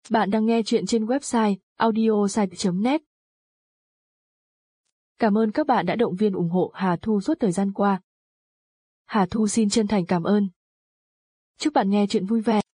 Bạn đang nghe chuyện trên website audiosite.net. Cảm ơn các bạn đã động viên ủng hộ Hà Thu suốt thời gian qua. Hà Thu xin chân thành cảm ơn. Chúc bạn nghe chuyện vui vẻ.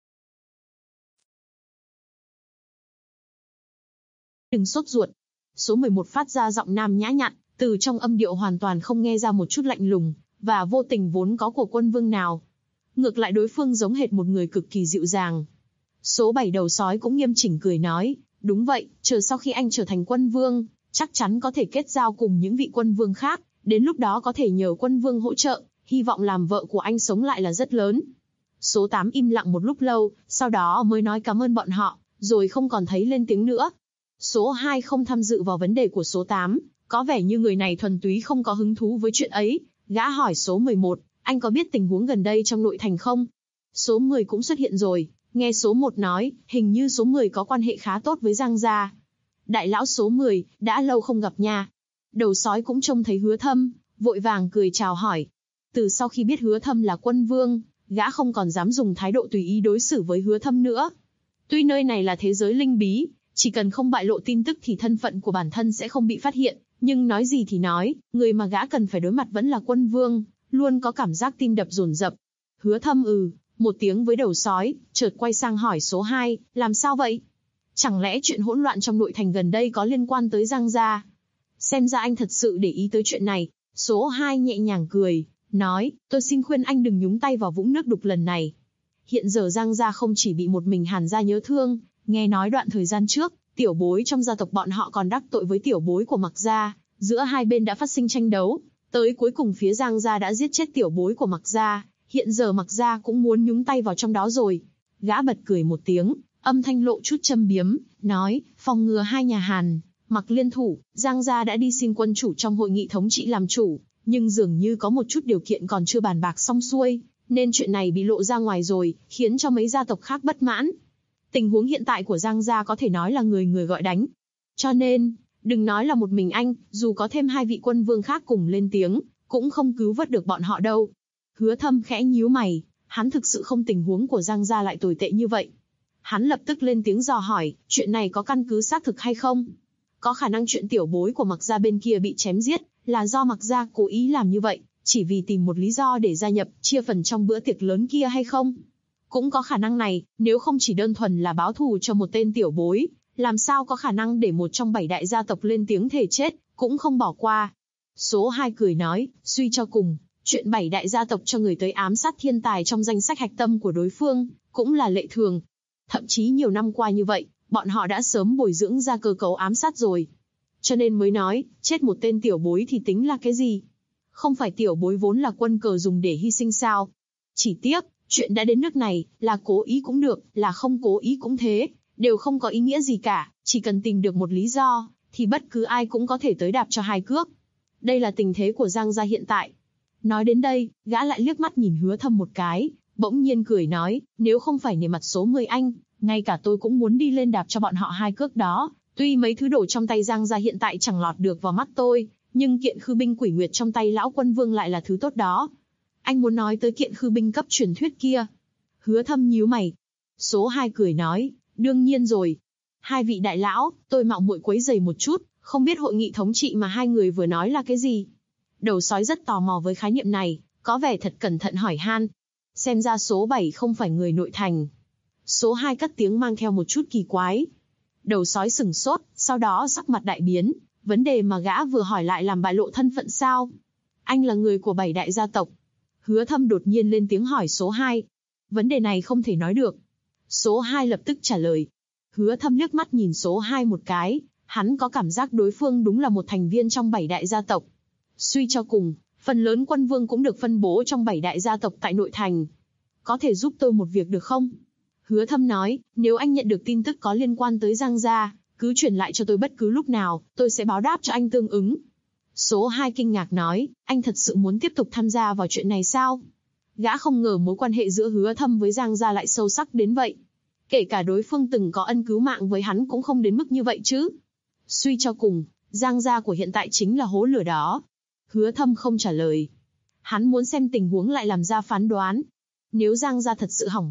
Đừng sốt ruột. Số 11 phát ra giọng nam nhã nhặn, từ trong âm điệu hoàn toàn không nghe ra một chút lạnh lùng và vô tình vốn có của Quân Vương nào. Ngược lại đối phương giống hệt một người cực kỳ dịu dàng. Số 7 đầu sói cũng nghiêm chỉnh cười nói, đúng vậy, chờ sau khi anh trở thành Quân Vương, chắc chắn có thể kết giao cùng những vị Quân Vương khác, đến lúc đó có thể nhờ Quân Vương hỗ trợ, hy vọng làm vợ của anh sống lại là rất lớn. Số 8 im lặng một lúc lâu, sau đó mới nói cảm ơn bọn họ, rồi không còn thấy lên tiếng nữa. Số 2 không tham dự vào vấn đề của số 8, có vẻ như người này thuần túy không có hứng thú với chuyện ấy. Gã hỏi số 11, anh có biết tình huống gần đây trong nội thành không? Số 10 cũng xuất hiện rồi, nghe số 1 nói, hình như số 10 có quan hệ khá tốt với Giang gia. Đại lão số 10, đã lâu không gặp nha. Đầu sói cũng trông thấy Hứa Thâm, vội vàng cười chào hỏi. Từ sau khi biết Hứa Thâm là Quân Vương, gã không còn dám dùng thái độ tùy ý đối xử với Hứa Thâm nữa. Tuy nơi này là thế giới linh bí, chỉ cần không bại lộ tin tức thì thân phận của bản thân sẽ không bị phát hiện, nhưng nói gì thì nói, người mà gã cần phải đối mặt vẫn là Quân Vương, luôn có cảm giác tim đập dồn dập. Hứa Thâm một tiếng với đầu sói, chợt quay sang hỏi số 2, làm sao vậy? Chẳng lẽ chuyện hỗn loạn trong nội thành gần đây có liên quan tới Giang gia? Xem ra anh thật sự để ý tới chuyện này. Số 2 nhẹ nhàng cười, nói, tôi xin khuyên anh đừng nhúng tay vào vũng nước đục lần này. Hiện giờ Giang gia không chỉ bị một mình Hàn gia nhớ thương, nghe nói đoạn thời gian trước, tiểu bối trong gia tộc bọn họ còn đắc tội với tiểu bối của Mạc gia, giữa hai bên đã phát sinh tranh đấu, tới cuối cùng phía Giang gia đã giết chết tiểu bối của Mạc gia, hiện giờ Mạc gia cũng muốn nhúng tay vào trong đó rồi. Gã bật cười một tiếng, âm thanh lộ chút châm biếm, nói, phòng ngừa hai nhà Hàn, Mạc liên thủ, Giang gia đã đi xin quân chủ trong hội nghị thống trị làm chủ, nhưng dường như có một chút điều kiện còn chưa bàn bạc xong xuôi, nên chuyện này bị lộ ra ngoài rồi, khiến cho mấy gia tộc khác bất mãn. Tình huống hiện tại của Giang gia có thể nói là người người gọi đánh. Cho nên, đừng nói là một mình anh, dù có thêm hai vị Quân Vương khác cùng lên tiếng, cũng không cứu vớt được bọn họ đâu. Hứa Thâm khẽ nhíu mày, hắn thực sự không tình huống của Giang gia lại tồi tệ như vậy. Hắn lập tức lên tiếng dò hỏi, chuyện này có căn cứ xác thực hay không? Có khả năng chuyện tiểu bối của Mạc gia bên kia bị chém giết, là do Mạc gia cố ý làm như vậy, chỉ vì tìm một lý do để gia nhập, chia phần trong bữa tiệc lớn kia hay không? Cũng có khả năng này, nếu không chỉ đơn thuần là báo thù cho một tên tiểu bối, làm sao có khả năng để một trong 7 đại gia tộc lên tiếng thề chết, cũng không bỏ qua. Số 2 cười nói, suy cho cùng, chuyện 7 đại gia tộc cho người tới ám sát thiên tài trong danh sách hạch tâm của đối phương, cũng là lệ thường. Thậm chí nhiều năm qua như vậy, bọn họ đã sớm bồi dưỡng ra cơ cấu ám sát rồi. Cho nên mới nói, chết một tên tiểu bối thì tính là cái gì? Không phải tiểu bối vốn là quân cờ dùng để hy sinh sao? Chỉ tiếc, chuyện đã đến nước này, là cố ý cũng được, là không cố ý cũng thế, đều không có ý nghĩa gì cả, chỉ cần tìm được một lý do, thì bất cứ ai cũng có thể tới đạp cho hai cước. Đây là tình thế của Giang gia hiện tại. Nói đến đây, gã lại liếc mắt nhìn Hứa Thâm một cái, bỗng nhiên cười nói, nếu không phải nể mặt số 10 anh, ngay cả tôi cũng muốn đi lên đạp cho bọn họ hai cước đó. Tuy mấy thứ đồ trong tay Giang gia hiện tại chẳng lọt được vào mắt tôi, nhưng kiện khư binh Quỷ Nguyệt trong tay lão Quân Vương lại là thứ tốt đó. Anh muốn nói tới kiện khư binh cấp truyền thuyết kia? Hứa Thâm nhíu mày. Số 2 cười nói, đương nhiên rồi. Hai vị đại lão, tôi mạo muội quấy rầy một chút, không biết hội nghị thống trị mà hai người vừa nói là cái gì? Đầu sói rất tò mò với khái niệm này, có vẻ thật cẩn thận hỏi han. Xem ra số 7 không phải người nội thành. Số 2 cất tiếng mang theo một chút kỳ quái. Đầu sói sửng sốt, sau đó sắc mặt đại biến, vấn đề mà gã vừa hỏi lại làm bại lộ thân phận sao? Anh là người của 7 đại gia tộc. Hứa Thâm đột nhiên lên tiếng hỏi số 2. Vấn đề này không thể nói được. Số 2 lập tức trả lời. Hứa Thâm liếc mắt nhìn số 2 một cái, hắn có cảm giác đối phương đúng là một thành viên trong 7 đại gia tộc. Suy cho cùng, phần lớn Quân Vương cũng được phân bố trong 7 đại gia tộc tại nội thành. Có thể giúp tôi một việc được không? Hứa Thâm nói, nếu anh nhận được tin tức có liên quan tới Giang gia, cứ truyền lại cho tôi bất cứ lúc nào, tôi sẽ báo đáp cho anh tương ứng. Số 2 kinh ngạc nói, anh thật sự muốn tiếp tục tham gia vào chuyện này sao? Gã không ngờ mối quan hệ giữa Hứa Thâm với Giang gia lại sâu sắc đến vậy. Kể cả đối phương từng có ân cứu mạng với hắn cũng không đến mức như vậy chứ. Suy cho cùng, Giang gia của hiện tại chính là hố lửa đó. Hứa Thâm không trả lời. Hắn muốn xem tình huống lại làm ra phán đoán. Nếu Giang gia thật sự hỏng bét,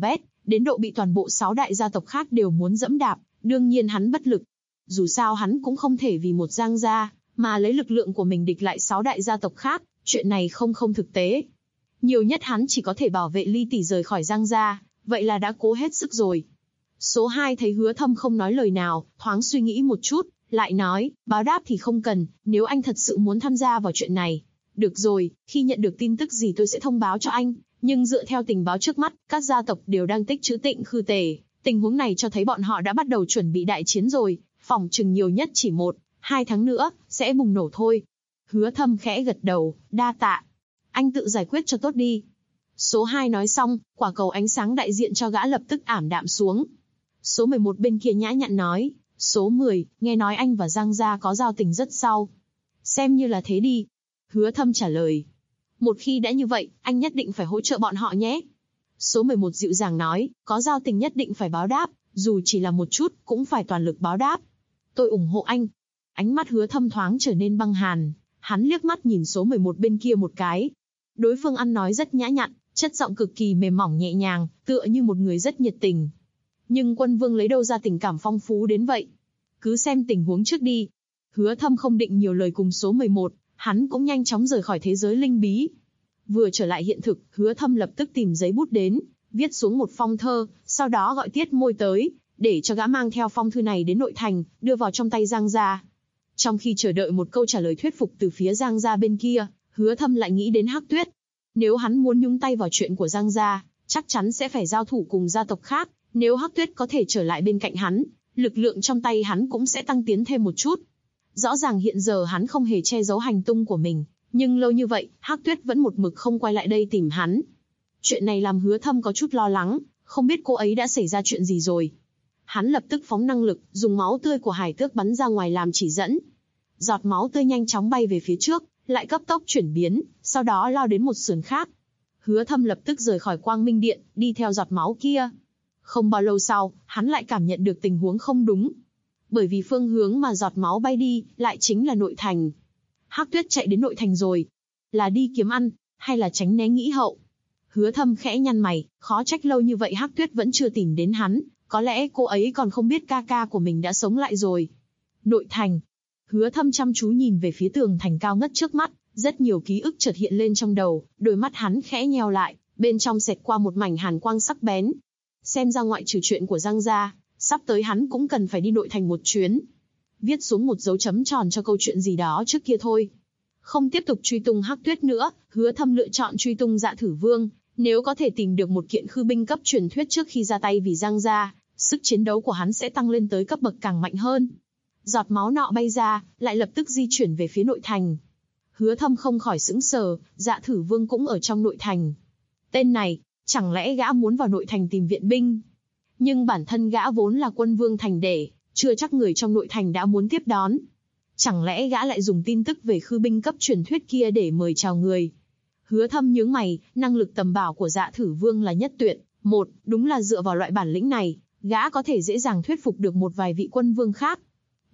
đến độ bị toàn bộ 6 đại gia tộc khác đều muốn dẫm đạp, đương nhiên hắn bất lực. Dù sao hắn cũng không thể vì một Giang gia, mà lấy lực lượng của mình địch lại 6 đại gia tộc khác, chuyện này không thực tế. Nhiều nhất hắn chỉ có thể bảo vệ Ly tỷ rời khỏi Giang gia, vậy là đã cố hết sức rồi. Số 2 thấy Hứa Thâm không nói lời nào, thoáng suy nghĩ một chút, lại nói, báo đáp thì không cần, nếu anh thật sự muốn tham gia vào chuyện này. Được rồi, khi nhận được tin tức gì tôi sẽ thông báo cho anh, nhưng dựa theo tình báo trước mắt, các gia tộc đều đang tích trữ Tịnh Khư Tề. Tình huống này cho thấy bọn họ đã bắt đầu chuẩn bị đại chiến rồi, phỏng chừng nhiều nhất chỉ 1-2 tháng nữa, sẽ bùng nổ thôi. Hứa Thâm khẽ gật đầu, đa tạ. Anh tự giải quyết cho tốt đi. Số 2 nói xong, quả cầu ánh sáng đại diện cho gã lập tức ảm đạm xuống. Số 11 bên kia nhã nhặn nói, số 10, nghe nói anh và Giang gia có giao tình rất sâu. Xem như là thế đi. Hứa Thâm trả lời. Một khi đã như vậy, anh nhất định phải hỗ trợ bọn họ nhé. Số 11 dịu dàng nói, có giao tình nhất định phải báo đáp, dù chỉ là một chút, cũng phải toàn lực báo đáp. Tôi ủng hộ anh. Ánh mắt Hứa Thâm thoáng trở nên băng hàn, hắn liếc mắt nhìn số 11 bên kia một cái. Đối phương ăn nói rất nhã nhặn, chất giọng cực kỳ mềm mỏng nhẹ nhàng, tựa như một người rất nhiệt tình. Nhưng Quân Vương lấy đâu ra tình cảm phong phú đến vậy? Cứ xem tình huống trước đi. Hứa Thâm không định nhiều lời cùng số 11, hắn cũng nhanh chóng rời khỏi thế giới linh bí. Vừa trở lại hiện thực, Hứa Thâm lập tức tìm giấy bút đến, viết xuống một phong thơ, sau đó gọi Tiết Môi tới, để cho gã mang theo phong thư này đến nội thành, đưa vào trong tay Giang gia. Trong khi chờ đợi một câu trả lời thuyết phục từ phía Giang gia bên kia, Hứa Thâm lại nghĩ đến Hắc Tuyết. Nếu hắn muốn nhúng tay vào chuyện của Giang gia, chắc chắn sẽ phải giao thủ cùng gia tộc khác. Nếu Hắc Tuyết có thể trở lại bên cạnh hắn, lực lượng trong tay hắn cũng sẽ tăng tiến thêm một chút. Rõ ràng hiện giờ hắn không hề che giấu hành tung của mình, nhưng lâu như vậy, Hắc Tuyết vẫn một mực không quay lại đây tìm hắn. Chuyện này làm Hứa Thâm có chút lo lắng, không biết cô ấy đã xảy ra chuyện gì rồi. Hắn lập tức phóng năng lực, dùng máu tươi của hải tước bắn ra ngoài làm chỉ dẫn. Giọt máu tươi nhanh chóng bay về phía trước, lại cấp tốc chuyển biến, sau đó lao đến một sườn khác. Hứa Thâm lập tức rời khỏi Quang Minh Điện, đi theo giọt máu kia. Không bao lâu sau, hắn lại cảm nhận được tình huống không đúng. Bởi vì phương hướng mà giọt máu bay đi, lại chính là nội thành. Hắc Tuyết chạy đến nội thành rồi. Là đi kiếm ăn, hay là tránh né nghĩ hậu? Hứa Thâm khẽ nhăn mày, khó trách lâu như vậy Hắc Tuyết vẫn chưa tìm đến hắn, có lẽ cô ấy còn không biết ca ca của mình đã sống lại rồi. Nội thành. Hứa Thâm chăm chú nhìn về phía tường thành cao ngất trước mắt, rất nhiều ký ức chợt hiện lên trong đầu, đôi mắt hắn khẽ nheo lại, bên trong xẹt qua một mảnh hàn quang sắc bén. Xem ra ngoại trừ chuyện của Giang gia, sắp tới hắn cũng cần phải đi nội thành một chuyến. Viết xuống một dấu chấm tròn cho câu chuyện gì đó trước kia thôi. Không tiếp tục truy tung Hắc Tuyết nữa, Hứa Thâm lựa chọn truy tung Dạ Thử Vương. Nếu có thể tìm được một kiện khư binh cấp truyền thuyết trước khi ra tay vì Giang gia, sức chiến đấu của hắn sẽ tăng lên tới cấp bậc càng mạnh hơn. Giọt máu nọ bay ra, lại lập tức di chuyển về phía nội thành. Hứa Thâm không khỏi sững sờ, Dạ Thử Vương cũng ở trong nội thành. Tên này, chẳng lẽ gã muốn vào nội thành tìm viện binh? Nhưng bản thân gã vốn là quân vương thành để, chưa chắc người trong nội thành đã muốn tiếp đón. Chẳng lẽ gã lại dùng tin tức về khư binh cấp truyền thuyết kia để mời chào người? Hứa Thâm nhướng mày, năng lực tầm bảo của Dạ Thử Vương là nhất tuyệt. Đúng là dựa vào loại bản lĩnh này, gã có thể dễ dàng thuyết phục được một vài vị quân vương khác.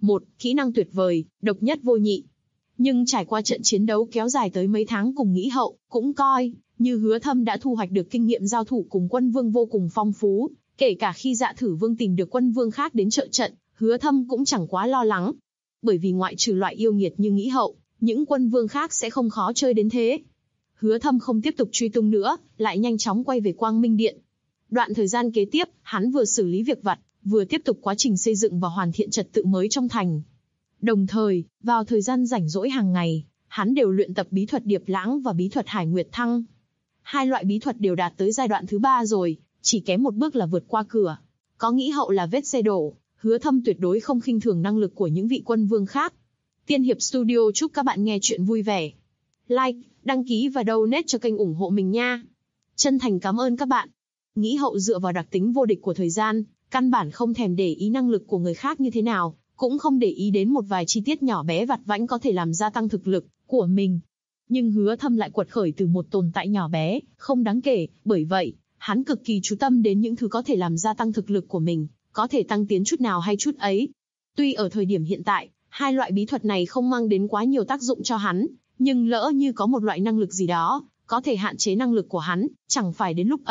Kỹ năng tuyệt vời, độc nhất vô nhị. Nhưng trải qua trận chiến đấu kéo dài tới mấy tháng cùng nghĩ hậu, cũng coi như Hứa Thâm đã thu hoạch được kinh nghiệm giao thủ cùng quân vương vô cùng phong phú. Kể cả khi Dạ Thử Vương tìm được quân vương khác đến trợ trận, Hứa Thâm cũng chẳng quá lo lắng. Bởi vì ngoại trừ loại yêu nghiệt như nghĩ hậu, những quân vương khác sẽ không khó chơi đến thế. Hứa Thâm không tiếp tục truy tung nữa, lại nhanh chóng quay về Quang Minh Điện. Đoạn thời gian kế tiếp, hắn vừa xử lý việc vặt, vừa tiếp tục quá trình xây dựng và hoàn thiện trật tự mới trong thành. Đồng thời, vào thời gian rảnh rỗi hàng ngày, hắn đều luyện tập bí thuật Điệp Lãng và bí thuật Hải Nguyệt Thăng. Hai loại bí thuật đều đạt tới giai đoạn thứ 3 rồi, chỉ kém một bước là vượt qua cửa. Có nghĩ hậu là vết xe đổ, Hứa Thâm tuyệt đối không khinh thường năng lực của những vị quân vương khác. Tiên Hiệp Studio chúc các bạn nghe chuyện vui vẻ. Like, đăng ký và donate cho kênh ủng hộ mình nha. Chân thành cảm ơn các bạn. Nghĩ hậu dựa vào đặc tính vô địch của thời gian, căn bản không thèm để ý năng lực của người khác như thế nào, cũng không để ý đến một vài chi tiết nhỏ bé vặt vãnh có thể làm gia tăng thực lực của mình. Nhưng Hứa Thâm lại quật khởi từ một tồn tại nhỏ bé, không đáng kể, bởi vậy, hắn cực kỳ chú tâm đến những thứ có thể làm gia tăng thực lực của mình, có thể tăng tiến chút nào hay chút ấy. Tuy ở thời điểm hiện tại, hai loại bí thuật này không mang đến quá nhiều tác dụng cho hắn, nhưng lỡ như có một loại năng lực gì đó, có thể hạn chế năng lực của hắn, chẳng phải đến lúc ấy,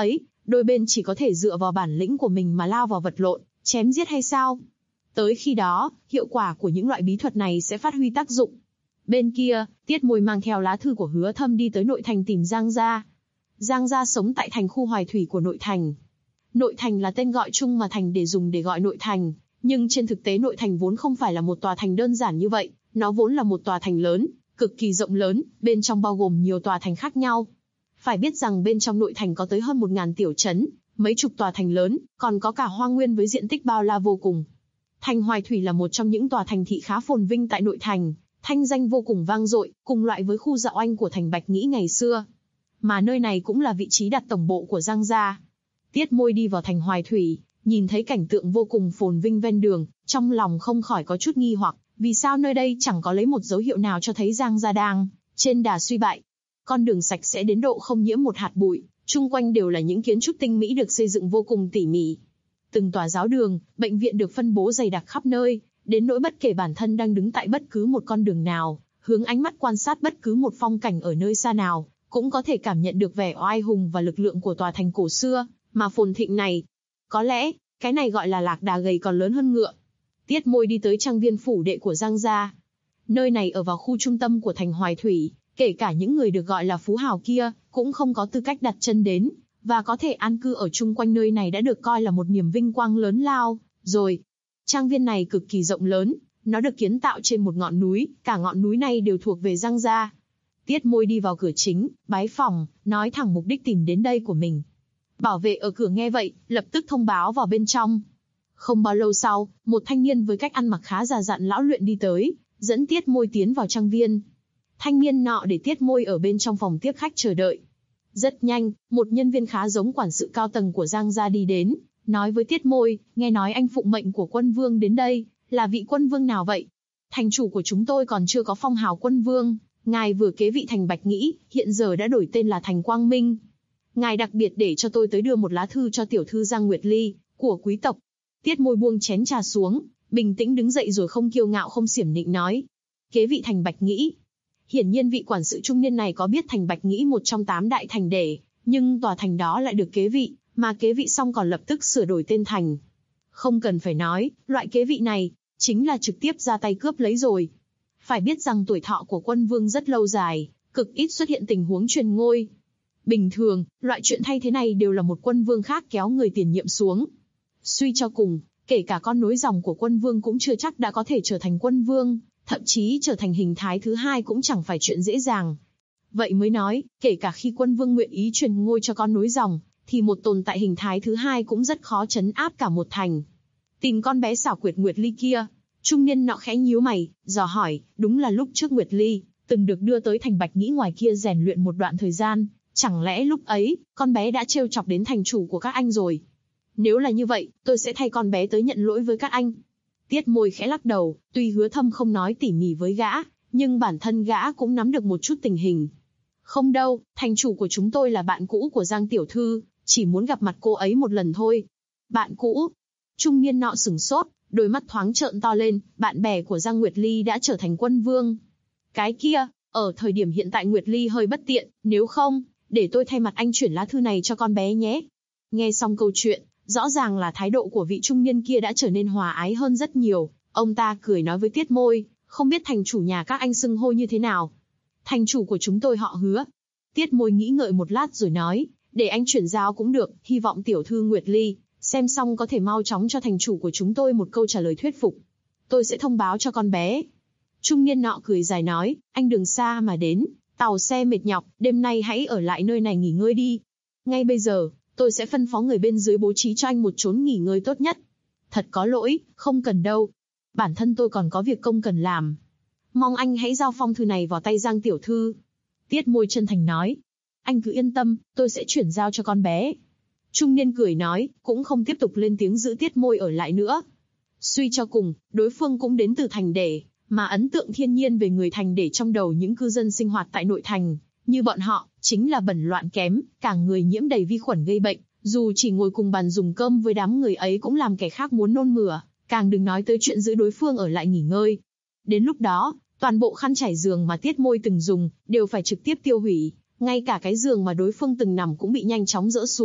đôi bên chỉ có thể dựa vào bản lĩnh của mình mà lao vào vật lộn, chém giết hay sao? Tới khi đó, hiệu quả của những loại bí thuật này sẽ phát huy tác dụng. Bên kia, Tiết Môi mang theo lá thư của Hứa Thâm đi tới nội thành tìm Giang gia. Giang gia sống tại thành khu Hoài Thủy của nội thành. Nội thành là tên gọi chung mà thành để dùng để gọi nội thành, nhưng trên thực tế nội thành vốn không phải là một tòa thành đơn giản như vậy, nó vốn là một tòa thành lớn, cực kỳ rộng lớn, bên trong bao gồm nhiều tòa thành khác nhau. Phải biết rằng bên trong nội thành có tới hơn 1000 tiểu trấn, mấy chục tòa thành lớn, còn có cả hoang nguyên với diện tích bao la vô cùng. Thành Hoài Thủy là một trong những tòa thành thị khá phồn vinh tại nội thành, thanh danh vô cùng vang dội, cùng loại với khu Dạo Anh của thành Bạch Nghĩ ngày xưa. Mà nơi này cũng là vị trí đặt tổng bộ của Giang gia. Tiết Môi đi vào thành Hoài Thủy, nhìn thấy cảnh tượng vô cùng phồn vinh ven đường, trong lòng không khỏi có chút nghi hoặc, vì sao nơi đây chẳng có lấy một dấu hiệu nào cho thấy Giang gia đang trên đà suy bại. Con đường sạch sẽ đến độ không nhiễm một hạt bụi, chung quanh đều là những kiến trúc tinh mỹ được xây dựng vô cùng tỉ mỉ. Từng tòa giáo đường, bệnh viện được phân bố dày đặc khắp nơi, đến nỗi bất kể bản thân đang đứng tại bất cứ một con đường nào, hướng ánh mắt quan sát bất cứ một phong cảnh ở nơi xa nào, cũng có thể cảm nhận được vẻ oai hùng và lực lượng của tòa thành cổ xưa, mà phồn thịnh này. Có lẽ, cái này gọi là lạc đà gầy còn lớn hơn ngựa. Tiết Môi đi tới trang viên phủ đệ của Giang gia. Nơi này ở vào khu trung tâm của thành Hoài Thủy, kể cả những người được gọi là phú hào kia, cũng không có tư cách đặt chân đến, và có thể an cư ở chung quanh nơi này đã được coi là một niềm vinh quang lớn lao, rồi. Trang viên này cực kỳ rộng lớn, nó được kiến tạo trên một ngọn núi, cả ngọn núi này đều thuộc về Giang gia. Tiết Môi đi vào cửa chính, bái phòng, nói thẳng mục đích tìm đến đây của mình. Bảo vệ ở cửa nghe vậy, lập tức thông báo vào bên trong. Không bao lâu sau, một thanh niên với cách ăn mặc khá già dặn lão luyện đi tới, dẫn Tiết Môi tiến vào trang viên. Thanh niên nọ để Tiết Môi ở bên trong phòng tiếp khách chờ đợi. Rất nhanh, một nhân viên khá giống quản sự cao tầng của Giang gia đi đến, nói với Tiết Môi, nghe nói anh phụng mệnh của quân vương đến đây, là vị quân vương nào vậy? Thành chủ của chúng tôi còn chưa có phong hào quân vương, ngài vừa kế vị thành Bạch Nghĩ, hiện giờ đã đổi tên là thành Quang Minh. Ngài đặc biệt để cho tôi tới đưa một lá thư cho tiểu thư Giang Nguyệt Ly, của quý tộc. Tiết Môi buông chén trà xuống, bình tĩnh đứng dậy rồi không kiêu ngạo không xiểm nịnh nói. Kế vị thành Bạch Nghĩ. Hiển nhiên vị quản sự trung niên này có biết thành Bạch Nghĩ một trong 8 đại thành để, nhưng tòa thành đó lại được kế vị, mà kế vị xong còn lập tức sửa đổi tên thành. Không cần phải nói, loại kế vị này, chính là trực tiếp ra tay cướp lấy rồi. Phải biết rằng tuổi thọ của quân vương rất lâu dài, cực ít xuất hiện tình huống truyền ngôi. Bình thường, loại chuyện thay thế này đều là một quân vương khác kéo người tiền nhiệm xuống. Suy cho cùng, kể cả con nối dòng của quân vương cũng chưa chắc đã có thể trở thành quân vương, thậm chí trở thành hình thái thứ hai cũng chẳng phải chuyện dễ dàng. Vậy mới nói, kể cả khi quân vương nguyện ý truyền ngôi cho con nối dòng, thì một tồn tại hình thái thứ hai cũng rất khó trấn áp cả một thành. Tìm con bé xảo quyệt Nguyệt Ly kia, trung niên nọ khẽ nhíu mày, dò hỏi, đúng là lúc trước Nguyệt Ly từng được đưa tới thành Bạch Nghĩ ngoài kia rèn luyện một đoạn thời gian, chẳng lẽ lúc ấy, con bé đã trêu chọc đến thành chủ của các anh rồi? Nếu là như vậy, tôi sẽ thay con bé tới nhận lỗi với các anh. Tiết Môi khẽ lắc đầu, tuy Hứa Thâm không nói tỉ mỉ với gã, nhưng bản thân gã cũng nắm được một chút tình hình. Không đâu, thành chủ của chúng tôi là bạn cũ của Giang tiểu thư, chỉ muốn gặp mặt cô ấy một lần thôi. Bạn cũ? Trung niên nọ sửng sốt, đôi mắt thoáng trợn to lên, bạn bè của Giang Nguyệt Ly đã trở thành quân vương. Cái kia, ở thời điểm hiện tại Nguyệt Ly hơi bất tiện, nếu không, để tôi thay mặt anh chuyển lá thư này cho con bé nhé. Nghe xong câu chuyện, rõ ràng là thái độ của vị trung niên kia đã trở nên hòa ái hơn rất nhiều. Ông ta cười nói với Tiết Môi, không biết thành chủ nhà các anh xưng hô như thế nào. Thành chủ của chúng tôi họ Hứa. Tiết Môi nghĩ ngợi một lát rồi nói, để anh chuyển giao cũng được, hy vọng tiểu thư Nguyệt Ly xem xong có thể mau chóng cho thành chủ của chúng tôi một câu trả lời thuyết phục. Tôi sẽ thông báo cho con bé. Trung niên nọ cười dài nói, anh đường xa mà đến, tàu xe mệt nhọc, đêm nay hãy ở lại nơi này nghỉ ngơi đi. Ngay bây giờ, tôi sẽ phân phó người bên dưới bố trí cho anh một chốn nghỉ ngơi tốt nhất. Thật có lỗi, không cần đâu. Bản thân tôi còn có việc công cần làm. Mong anh hãy giao phong thư này vào tay Giang tiểu thư. Tiết Môi chân thành nói. Anh cứ yên tâm, tôi sẽ chuyển giao cho con bé. Trung niên cười nói, cũng không tiếp tục lên tiếng giữ Tiết Môi ở lại nữa. Suy cho cùng, đối phương cũng đến từ thành để, mà ấn tượng thiên nhiên về người thành để trong đầu những cư dân sinh hoạt tại nội thành, như bọn họ, chính là bẩn loạn kém, cả người nhiễm đầy vi khuẩn gây bệnh, dù chỉ ngồi cùng bàn dùng cơm với đám người ấy cũng làm kẻ khác muốn nôn mửa, càng đừng nói tới chuyện giữ đối phương ở lại nghỉ ngơi. Đến lúc đó, toàn bộ khăn trải giường mà Tiết Môi từng dùng, đều phải trực tiếp tiêu hủy, ngay cả cái giường mà đối phương từng nằm cũng bị nhanh chóng dỡ xuống,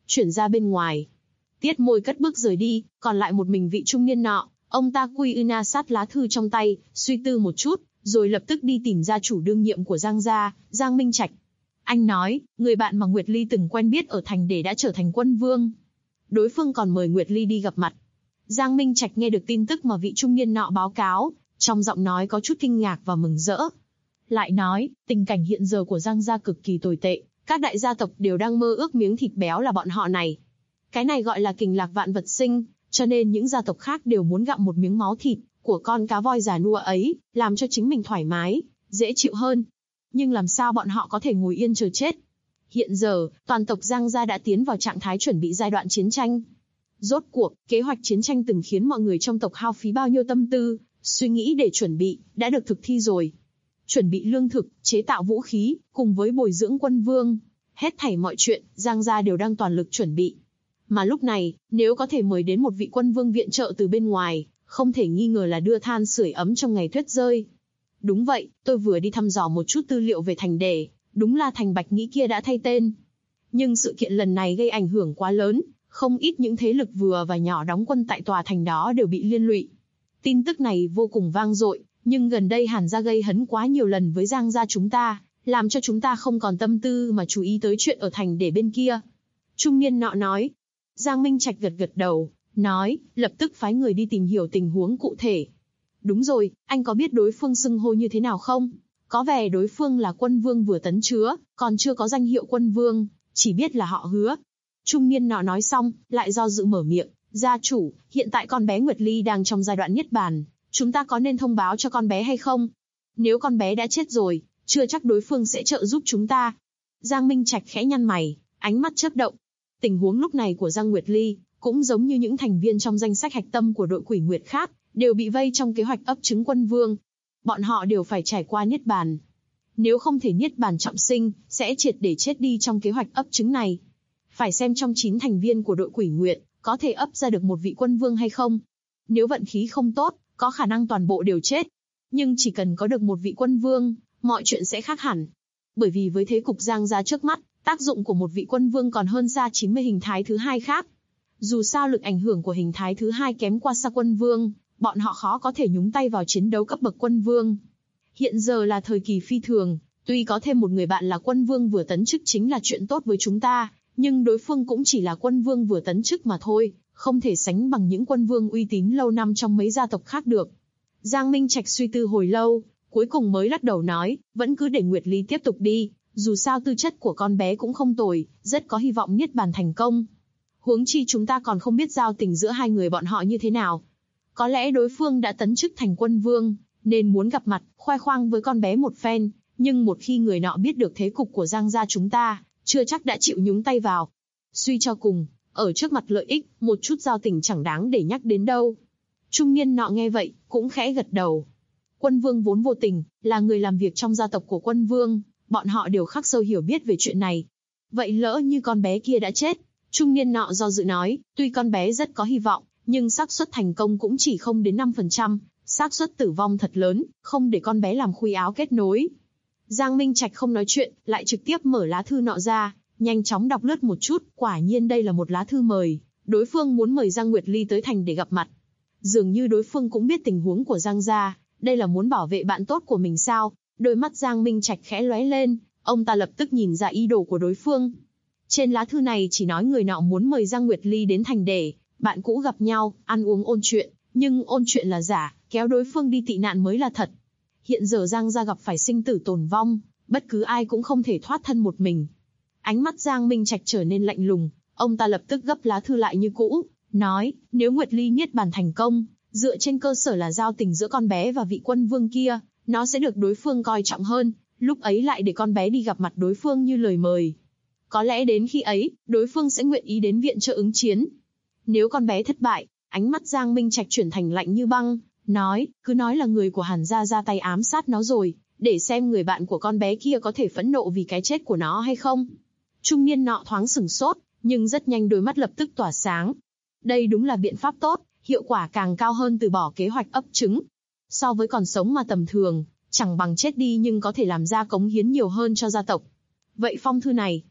chuyển ra bên ngoài. Tiết Môi cất bước rời đi, còn lại một mình vị trung niên nọ, ông ta quy na sát lá thư trong tay, suy tư một chút, rồi lập tức đi tìm gia chủ đương nhiệm của Giang gia, Giang Minh Trạch. Anh nói, người bạn mà Nguyệt Ly từng quen biết ở thành để đã trở thành quân vương. Đối phương còn mời Nguyệt Ly đi gặp mặt. Giang Minh Trạch nghe được tin tức mà vị trung niên nọ báo cáo, trong giọng nói có chút kinh ngạc và mừng rỡ. Lại nói, tình cảnh hiện giờ của Giang gia cực kỳ tồi tệ, các đại gia tộc đều đang mơ ước miếng thịt béo là bọn họ này. Cái này gọi là kình lạc vạn vật sinh, cho nên những gia tộc khác đều muốn gặm một miếng máu thịt của con cá voi già nua ấy, làm cho chính mình thoải mái, dễ chịu hơn. Nhưng làm sao bọn họ có thể ngồi yên chờ chết? Hiện giờ, toàn tộc Giang gia đã tiến vào trạng thái chuẩn bị giai đoạn chiến tranh. Rốt cuộc, kế hoạch chiến tranh từng khiến mọi người trong tộc hao phí bao nhiêu tâm tư, suy nghĩ để chuẩn bị, đã được thực thi rồi. Chuẩn bị lương thực, chế tạo vũ khí, cùng với bồi dưỡng quân vương. Hết thảy mọi chuyện, Giang gia đều đang toàn lực chuẩn bị. Mà lúc này, nếu có thể mời đến một vị quân vương viện trợ từ bên ngoài, không thể nghi ngờ là đưa than sưởi ấm trong ngày tuyết rơi. Đúng vậy, tôi vừa đi thăm dò một chút tư liệu về thành đề, đúng là thành Bạch Nghĩ kia đã thay tên. Nhưng sự kiện lần này gây ảnh hưởng quá lớn, không ít những thế lực vừa và nhỏ đóng quân tại tòa thành đó đều bị liên lụy. Tin tức này vô cùng vang dội, nhưng gần đây Hàn gia gây hấn quá nhiều lần với Giang gia chúng ta, làm cho chúng ta không còn tâm tư mà chú ý tới chuyện ở thành để bên kia. Trung niên nọ nói. Giang Minh Trạch gật gật đầu, nói, lập tức phái người đi tìm hiểu tình huống cụ thể. Đúng rồi, anh có biết đối phương xưng hô như thế nào không? Có vẻ đối phương là quân vương vừa tấn chứa, còn chưa có danh hiệu quân vương, chỉ biết là họ Hứa. Trung niên nọ nói xong, lại do dự mở miệng, gia chủ, hiện tại con bé Nguyệt Ly đang trong giai đoạn niết bàn, chúng ta có nên thông báo cho con bé hay không? Nếu con bé đã chết rồi, chưa chắc đối phương sẽ trợ giúp chúng ta. Giang Minh Trạch khẽ nhăn mày, ánh mắt chớp động. Tình huống lúc này của Giang Nguyệt Ly, cũng giống như những thành viên trong danh sách hạch tâm của đội Quỷ Nguyệt khác, đều bị vây trong kế hoạch ấp trứng quân vương. Bọn họ đều phải trải qua niết bàn. Nếu không thể niết bàn trọng sinh, sẽ triệt để chết đi trong kế hoạch ấp trứng này. Phải xem trong 9 thành viên của đội Quỷ Nguyệt, có thể ấp ra được một vị quân vương hay không. Nếu vận khí không tốt, có khả năng toàn bộ đều chết. Nhưng chỉ cần có được một vị quân vương, mọi chuyện sẽ khác hẳn. Bởi vì với thế cục Giang gia trước mắt, tác dụng của một vị quân vương còn hơn xa 90 hình thái thứ hai khác. Dù sao lực ảnh hưởng của hình thái thứ hai kém qua xa quân vương, bọn họ khó có thể nhúng tay vào chiến đấu cấp bậc quân vương. Hiện giờ là thời kỳ phi thường, tuy có thêm một người bạn là quân vương vừa tấn chức chính là chuyện tốt với chúng ta, nhưng đối phương cũng chỉ là quân vương vừa tấn chức mà thôi, không thể sánh bằng những quân vương uy tín lâu năm trong mấy gia tộc khác được. Giang Minh Trạch suy tư hồi lâu, cuối cùng mới lắc đầu nói, vẫn cứ để Nguyệt Ly tiếp tục đi, dù sao tư chất của con bé cũng không tồi, rất có hy vọng niết bàn thành công. Huống chi chúng ta còn không biết giao tình giữa hai người bọn họ như thế nào. Có lẽ đối phương đã tấn chức thành quân vương, nên muốn gặp mặt, khoe khoang với con bé một phen, nhưng một khi người nọ biết được thế cục của Giang gia chúng ta, chưa chắc đã chịu nhúng tay vào. Suy cho cùng, ở trước mặt lợi ích, một chút giao tình chẳng đáng để nhắc đến đâu. Trung niên nọ nghe vậy, cũng khẽ gật đầu. Quân vương vốn vô tình, là người làm việc trong gia tộc của quân vương, bọn họ đều khắc sâu hiểu biết về chuyện này. Vậy lỡ như con bé kia đã chết, trung niên nọ do dự nói, tuy con bé rất có hy vọng, nhưng xác suất thành công cũng chỉ không đến 5%, xác suất tử vong thật lớn, không để con bé làm khuy áo kết nối. Giang Minh Trạch không nói chuyện, lại trực tiếp mở lá thư nọ ra, nhanh chóng đọc lướt một chút, quả nhiên đây là một lá thư mời, đối phương muốn mời Giang Nguyệt Ly tới thành để gặp mặt. Dường như đối phương cũng biết tình huống của Giang gia, đây là muốn bảo vệ bạn tốt của mình sao? Đôi mắt Giang Minh Trạch khẽ lóe lên, ông ta lập tức nhìn ra ý đồ của đối phương. Trên lá thư này chỉ nói người nọ muốn mời Giang Nguyệt Ly đến thành để bạn cũ gặp nhau, ăn uống ôn chuyện, nhưng ôn chuyện là giả, kéo đối phương đi tị nạn mới là thật. Hiện giờ Giang gia gặp phải sinh tử tồn vong, bất cứ ai cũng không thể thoát thân một mình. Ánh mắt Giang Minh Trạch trở nên lạnh lùng, ông ta lập tức gấp lá thư lại như cũ, nói, nếu Nguyệt Ly niết bàn thành công, dựa trên cơ sở là giao tình giữa con bé và vị quân vương kia, nó sẽ được đối phương coi trọng hơn, lúc ấy lại để con bé đi gặp mặt đối phương như lời mời. Có lẽ đến khi ấy, đối phương sẽ nguyện ý đến viện trợ ứng chiến. Nếu con bé thất bại, ánh mắt Giang Minh Trạch chuyển thành lạnh như băng, nói, cứ nói là người của Hàn gia ra tay ám sát nó rồi, để xem người bạn của con bé kia có thể phẫn nộ vì cái chết của nó hay không. Trung niên nọ thoáng sửng sốt, nhưng rất nhanh đôi mắt lập tức tỏa sáng. Đây đúng là biện pháp tốt, hiệu quả càng cao hơn từ bỏ kế hoạch ấp trứng. So với còn sống mà tầm thường, chẳng bằng chết đi nhưng có thể làm ra cống hiến nhiều hơn cho gia tộc. Vậy phong thư này,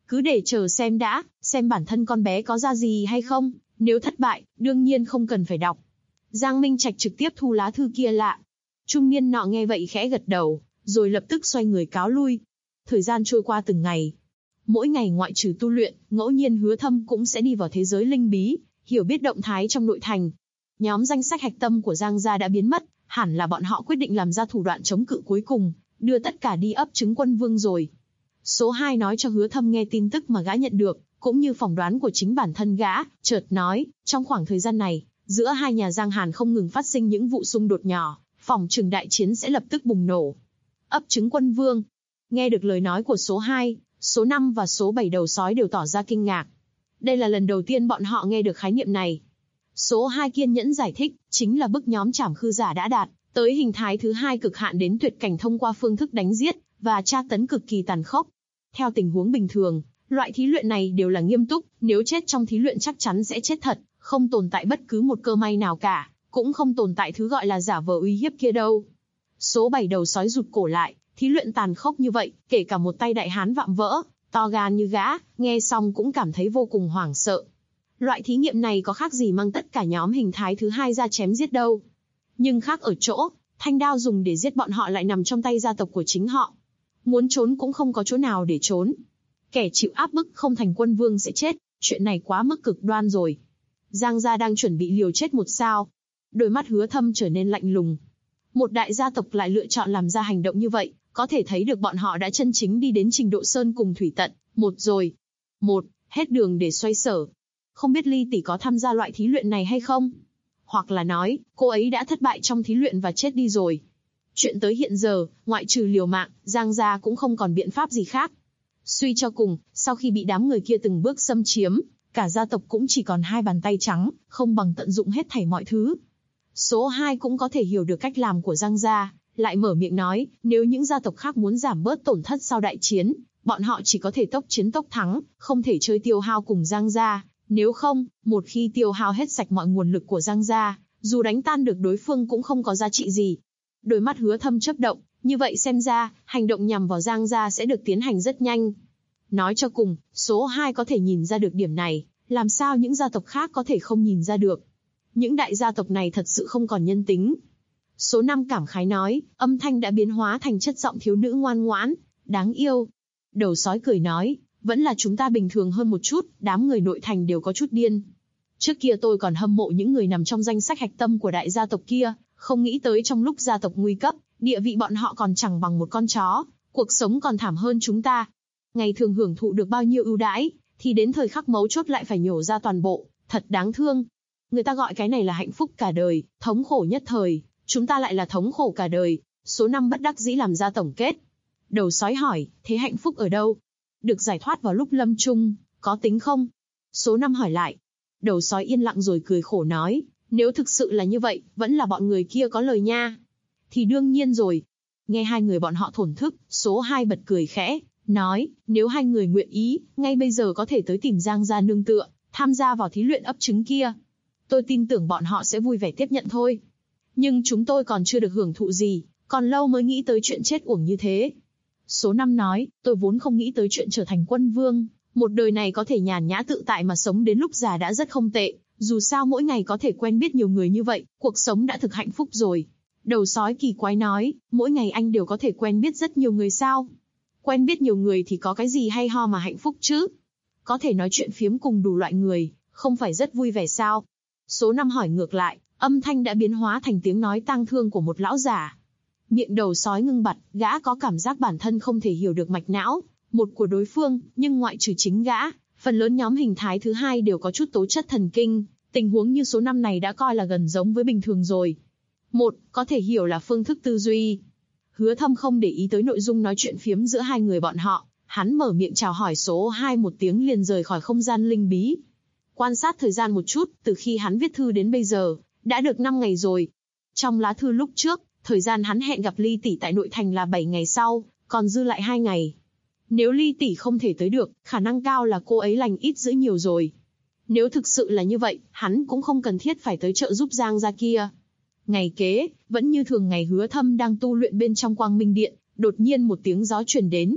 Cứ để chờ xem đã, xem bản thân con bé có ra gì hay không, nếu thất bại, đương nhiên không cần phải đọc. Giang Minh Trạch trực tiếp thu lá thư kia lại. Trung niên nọ nghe vậy khẽ gật đầu, rồi lập tức xoay người cáo lui. Thời gian trôi qua từng ngày. Mỗi ngày ngoại trừ tu luyện, ngẫu nhiên Hứa Thâm cũng sẽ đi vào thế giới linh bí, hiểu biết động thái trong nội thành. Nhóm danh sách hạch tâm của Giang gia đã biến mất, hẳn là bọn họ quyết định làm ra thủ đoạn chống cự cuối cùng, đưa tất cả đi ấp trứng Quân Vương rồi. Số 2 nói cho Hứa Thâm nghe tin tức mà gã nhận được, cũng như phỏng đoán của chính bản thân gã, chợt nói, trong khoảng thời gian này, giữa hai nhà Giang Hàn không ngừng phát sinh những vụ xung đột nhỏ, phỏng chừng đại chiến sẽ lập tức bùng nổ. Ấp trứng Quân Vương. Nghe được lời nói của số 2, số 5 và số 7 đầu sói đều tỏ ra kinh ngạc. Đây là lần đầu tiên bọn họ nghe được khái niệm này. Số 2 kiên nhẫn giải thích, chính là bức nhóm trảm khư giả đã đạt tới hình thái thứ 2 cực hạn đến tuyệt cảnh thông qua phương thức đánh giết và tra tấn cực kỳ tàn khốc. Theo tình huống bình thường, loại thí luyện này đều là nghiêm túc, nếu chết trong thí luyện chắc chắn sẽ chết thật, không tồn tại bất cứ một cơ may nào cả, cũng không tồn tại thứ gọi là giả vờ uy hiếp kia đâu. Số 7 đầu sói rụt cổ lại, thí luyện tàn khốc như vậy, kể cả một tay đại hán vạm vỡ, to gan như gã, nghe xong cũng cảm thấy vô cùng hoảng sợ. Loại thí nghiệm này có khác gì mang tất cả nhóm hình thái thứ 2 ra chém giết đâu. Nhưng khác ở chỗ, thanh đao dùng để giết bọn họ lại nằm trong tay gia tộc của chính họ. Muốn trốn cũng không có chỗ nào để trốn. Kẻ chịu áp bức không thành quân vương sẽ chết, chuyện này quá mức cực đoan rồi. Giang gia đang chuẩn bị liều chết một sao. Đôi mắt Hứa Thâm trở nên lạnh lùng. Một đại gia tộc lại lựa chọn làm ra hành động như vậy, có thể thấy được bọn họ đã chân chính đi đến trình độ sơn cùng thủy tận, một rồi. Một, hết đường để xoay sở. Không biết Ly tỷ có tham gia loại thí luyện này hay không? Hoặc là nói, cô ấy đã thất bại trong thí luyện và chết đi rồi. Chuyện tới hiện giờ, ngoại trừ liều mạng, Giang gia cũng không còn biện pháp gì khác. Suy cho cùng, sau khi bị đám người kia từng bước xâm chiếm, cả gia tộc cũng chỉ còn hai bàn tay trắng, không bằng tận dụng hết thảy mọi thứ. Số 2 cũng có thể hiểu được cách làm của Giang gia, lại mở miệng nói, nếu những gia tộc khác muốn giảm bớt tổn thất sau đại chiến, bọn họ chỉ có thể tốc chiến tốc thắng, không thể chơi tiêu hao cùng Giang gia. Nếu không, một khi tiêu hao hết sạch mọi nguồn lực của Giang gia, dù đánh tan được đối phương cũng không có giá trị gì. Đôi mắt Hứa Thâm chớp động, như vậy xem ra, hành động nhằm vào Giang gia sẽ được tiến hành rất nhanh. Nói cho cùng, số 2 có thể nhìn ra được điểm này, làm sao những gia tộc khác có thể không nhìn ra được. Những đại gia tộc này thật sự không còn nhân tính. Số 5 cảm khái nói, âm thanh đã biến hóa thành chất giọng thiếu nữ ngoan ngoãn, đáng yêu. Đầu sói cười nói, vẫn là chúng ta bình thường hơn một chút, đám người nội thành đều có chút điên. Trước kia tôi còn hâm mộ những người nằm trong danh sách hạch tâm của đại gia tộc kia, không nghĩ tới trong lúc gia tộc nguy cấp, địa vị bọn họ còn chẳng bằng một con chó, cuộc sống còn thảm hơn chúng ta. Ngày thường hưởng thụ được bao nhiêu ưu đãi, thì đến thời khắc mấu chốt lại phải nhổ ra toàn bộ, thật đáng thương. Người ta gọi cái này là hạnh phúc cả đời, thống khổ nhất thời, chúng ta lại là thống khổ cả đời. Số 5 bất đắc dĩ làm ra tổng kết. Đầu sói hỏi, thế hạnh phúc ở đâu? Được giải thoát vào lúc lâm chung, có tính không? Số 5 hỏi lại. Đầu sói yên lặng rồi cười khổ nói, nếu thực sự là như vậy, vẫn là bọn người kia có lời nha. Thì đương nhiên rồi. Nghe hai người bọn họ thổn thức, số 2 bật cười khẽ, nói, nếu hai người nguyện ý, ngay bây giờ có thể tới tìm Giang gia nương tựa, tham gia vào thí luyện ấp trứng kia. Tôi tin tưởng bọn họ sẽ vui vẻ tiếp nhận thôi. Nhưng chúng tôi còn chưa được hưởng thụ gì, còn lâu mới nghĩ tới chuyện chết uổng như thế. Số 5 nói, tôi vốn không nghĩ tới chuyện trở thành quân vương, một đời này có thể nhàn nhã tự tại mà sống đến lúc già đã rất không tệ, dù sao mỗi ngày có thể quen biết nhiều người như vậy, cuộc sống đã thực hạnh phúc rồi. Đầu sói kỳ quái nói, mỗi ngày anh đều có thể quen biết rất nhiều người sao? Quen biết nhiều người thì có cái gì hay ho mà hạnh phúc chứ? Có thể nói chuyện phiếm cùng đủ loại người, không phải rất vui vẻ sao? Số 5 hỏi ngược lại, âm thanh đã biến hóa thành tiếng nói tang thương của một lão già. Miệng đầu sói ngưng bặt, gã có cảm giác bản thân không thể hiểu được mạch não một của đối phương, nhưng ngoại trừ chính gã, phần lớn nhóm hình thái thứ 2 đều có chút tố chất thần kinh, tình huống như số 5 này đã coi là gần giống với bình thường rồi. Một, có thể hiểu là phương thức tư duy. Hứa Thâm không để ý tới nội dung nói chuyện phiếm giữa hai người bọn họ, hắn mở miệng chào hỏi số 2 một tiếng liền rời khỏi không gian linh bí. Quan sát thời gian một chút, từ khi hắn viết thư đến bây giờ, đã được 5 ngày rồi. Trong lá thư lúc trước, thời gian hắn hẹn gặp Ly tỷ tại nội thành là 7 ngày sau, còn dư lại 2 ngày. Nếu Ly tỷ không thể tới được, khả năng cao là cô ấy lành ít dữ nhiều rồi. Nếu thực sự là như vậy, hắn cũng không cần thiết phải tới trợ giúp Giang gia kia. Ngày kế, vẫn như thường ngày Hứa Thâm đang tu luyện bên trong Quang Minh Điện, đột nhiên một tiếng gió truyền đến.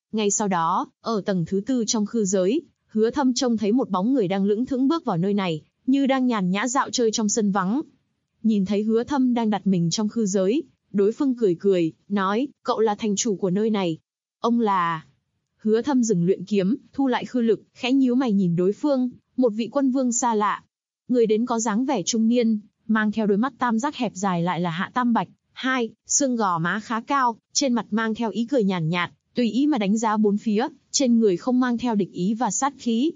Ngay sau đó, ở tầng thứ 4 trong khư giới, Hứa Thâm trông thấy một bóng người đang lững thững bước vào nơi này, như đang nhàn nhã dạo chơi trong sân vắng. Nhìn thấy Hứa Thâm đang đặt mình trong khư giới, đối phương cười cười, nói, cậu là thành chủ của nơi này. Ông là... Hứa Thâm dừng luyện kiếm, thu lại khư lực, khẽ nhíu mày nhìn đối phương, một vị quân vương xa lạ. Người đến có dáng vẻ trung niên, mang theo đôi mắt tam giác hẹp dài lại là Hạ Tam Bạch. Xương gò má khá cao, trên mặt mang theo ý cười nhàn nhạt, tùy ý mà đánh giá bốn phía, trên người không mang theo địch ý và sát khí.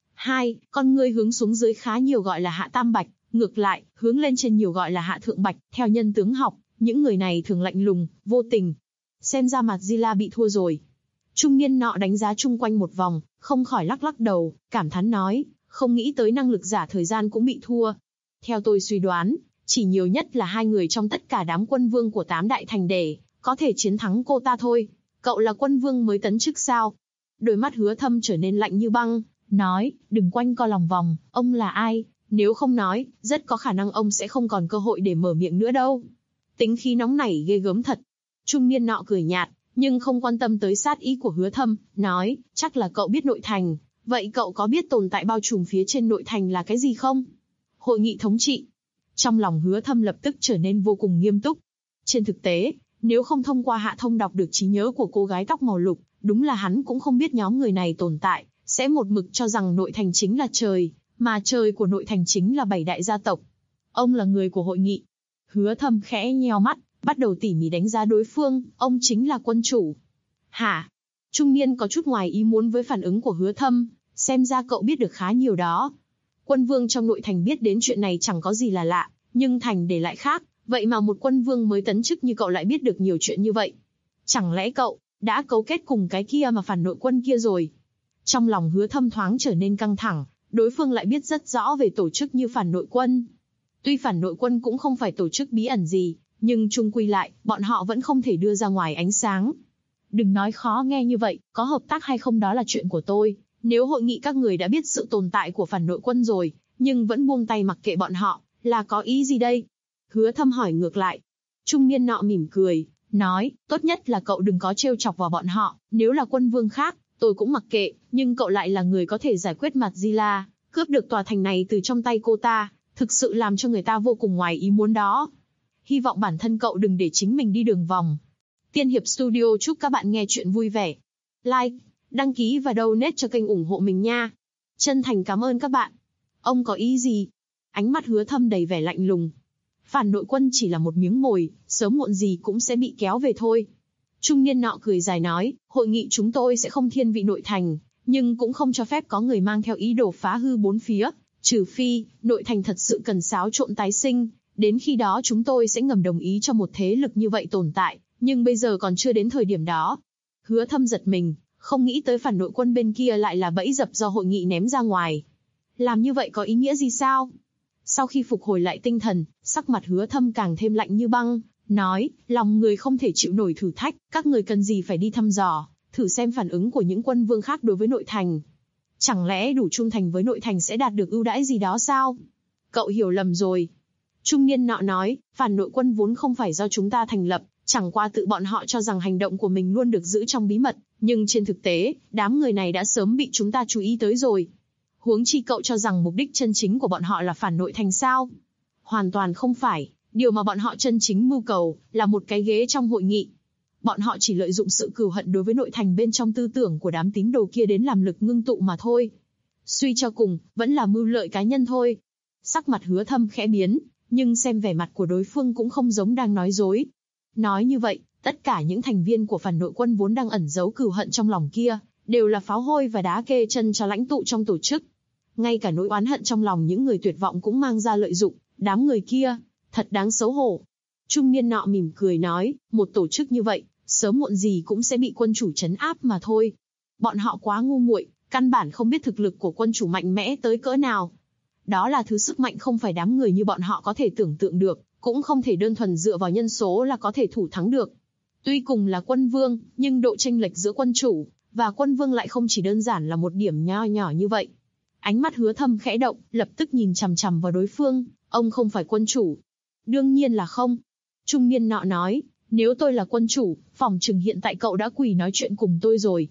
Con ngươi hướng xuống dưới khá nhiều gọi là Hạ Tam Bạch, ngược lại, hướng lên trên nhiều gọi là Hạ Thượng Bạch, theo nhân tướng học, những người này thường lạnh lùng, vô tình. Xem ra Madzilla bị thua rồi. Trung niên nọ đánh giá chung quanh một vòng, không khỏi lắc lắc đầu, cảm thán nói, không nghĩ tới năng lực giả thời gian cũng bị thua. Theo tôi suy đoán, chỉ nhiều nhất là 2 người trong tất cả đám quân vương của 8 đại thành để có thể chiến thắng cô ta thôi. Cậu là quân vương mới tấn chức sao? Đôi mắt Hứa Thâm trở nên lạnh như băng, nói, đừng quanh co lòng vòng, ông là ai? Nếu không nói, rất có khả năng ông sẽ không còn cơ hội để mở miệng nữa đâu. Tính khí nóng nảy ghê gớm thật. Trung niên nọ cười nhạt, nhưng không quan tâm tới sát ý của Hứa Thâm, nói, chắc là cậu biết nội thành. Vậy cậu có biết tồn tại bao trùm phía trên nội thành là cái gì không? Hội nghị thống trị. Trong lòng Hứa Thâm lập tức trở nên vô cùng nghiêm túc. Trên thực tế, nếu không thông qua Hạ Thông đọc được trí nhớ của cô gái tóc màu lục, đúng là hắn cũng không biết nhóm người này tồn tại, sẽ một mực cho rằng nội thành chính là trời, mà trời của nội thành chính là 7 đại gia tộc. Ông là người của hội nghị. Hứa Thâm khẽ nheo mắt, bắt đầu tỉ mỉ đánh giá đối phương, ông chính là quân chủ. Hả? Trung niên có chút ngoài ý muốn với phản ứng của Hứa Thâm, xem ra cậu biết được khá nhiều đó. Quân vương trong nội thành biết đến chuyện này chẳng có gì là lạ, nhưng thành để lại khác, vậy mà một quân vương mới tấn chức như cậu lại biết được nhiều chuyện như vậy. Chẳng lẽ cậu đã cấu kết cùng cái kia mà phản nội quân kia rồi? Trong lòng Hứa Thâm thoáng trở nên căng thẳng, đối phương lại biết rất rõ về tổ chức như phản nội quân. Tuy phản nội quân cũng không phải tổ chức bí ẩn gì, nhưng chung quy lại, bọn họ vẫn không thể đưa ra ngoài ánh sáng. Đừng nói khó nghe như vậy, có hợp tác hay không đó là chuyện của tôi. Nếu hội nghị các người đã biết sự tồn tại của phản nội quân rồi, nhưng vẫn buông tay mặc kệ bọn họ, là có ý gì đây? Hứa Thâm hỏi ngược lại. Trung niên nọ mỉm cười, nói, tốt nhất là cậu đừng có trêu chọc vào bọn họ, nếu là quân vương khác, tôi cũng mặc kệ, nhưng cậu lại là người có thể giải quyết Madzilla, cướp được tòa thành này từ trong tay cô ta, thực sự làm cho người ta vô cùng ngoài ý muốn đó. Hy vọng bản thân cậu đừng để chính mình đi đường vòng. Tiên Hiệp Studio chúc các bạn nghe chuyện vui vẻ. Like, đăng ký và donate cho kênh ủng hộ mình nha. Chân thành cảm ơn các bạn. Ông có ý gì? Ánh mắt Hứa Thâm đầy vẻ lạnh lùng. Phản nội quân chỉ là một miếng mồi, sớm muộn gì cũng sẽ bị kéo về thôi. Trung niên nọ cười dài nói, hội nghị chúng tôi sẽ không thiên vị nội thành, nhưng cũng không cho phép có người mang theo ý đồ phá hư bốn phía, trừ phi, nội thành thật sự cần xáo trộn tái sinh, đến khi đó chúng tôi sẽ ngầm đồng ý cho một thế lực như vậy tồn tại, nhưng bây giờ còn chưa đến thời điểm đó. Hứa Thâm giật mình, không nghĩ tới phản nội quân bên kia lại là bẫy dập do hội nghị ném ra ngoài. Làm như vậy có ý nghĩa gì sao? Sau khi phục hồi lại tinh thần, sắc mặt Hứa Thâm càng thêm lạnh như băng, nói, lòng người không thể chịu nổi thử thách, các người cần gì phải đi thăm dò, thử xem phản ứng của những quân vương khác đối với nội thành. Chẳng lẽ đủ trung thành với nội thành sẽ đạt được ưu đãi gì đó sao? Cậu hiểu lầm rồi. Trung niên nọ nói, phản nội quân vốn không phải do chúng ta thành lập, chẳng qua tự bọn họ cho rằng hành động của mình luôn được giữ trong bí mật, nhưng trên thực tế, đám người này đã sớm bị chúng ta chú ý tới rồi. Huống chi cậu cho rằng mục đích chân chính của bọn họ là phản nội thành sao? Hoàn toàn không phải, điều mà bọn họ chân chính mưu cầu, là một cái ghế trong hội nghị. Bọn họ chỉ lợi dụng sự cừu hận đối với nội thành bên trong tư tưởng của đám tín đồ kia đến làm lực ngưng tụ mà thôi. Suy cho cùng, vẫn là mưu lợi cá nhân thôi. Sắc mặt Hứa Thâm khẽ biến, nhưng xem vẻ mặt của đối phương cũng không giống đang nói dối. Nói như vậy, tất cả những thành viên của phản nội quân vốn đang ẩn giấu cừu hận trong lòng kia, đều là pháo hôi và đá kê chân cho lãnh tụ trong tổ chức. Ngay cả nỗi oán hận trong lòng những người tuyệt vọng cũng mang ra lợi dụng, đám người kia, thật đáng xấu hổ. Trung niên nọ mỉm cười nói, một tổ chức như vậy, sớm muộn gì cũng sẽ bị quân chủ trấn áp mà thôi. Bọn họ quá ngu muội, căn bản không biết thực lực của quân chủ mạnh mẽ tới cỡ nào. Đó là thứ sức mạnh không phải đám người như bọn họ có thể tưởng tượng được, cũng không thể đơn thuần dựa vào nhân số là có thể thủ thắng được. Tuy cùng là quân vương, nhưng độ chênh lệch giữa quân chủ và quân vương lại không chỉ đơn giản là một điểm nho nhỏ như vậy. Ánh mắt Hứa Thâm khẽ động, lập tức nhìn chằm chằm vào đối phương, ông không phải quân chủ. Đương nhiên là không. Trung niên nọ nói, nếu tôi là quân chủ, phỏng chừng hiện tại cậu đã quỳ nói chuyện cùng tôi rồi.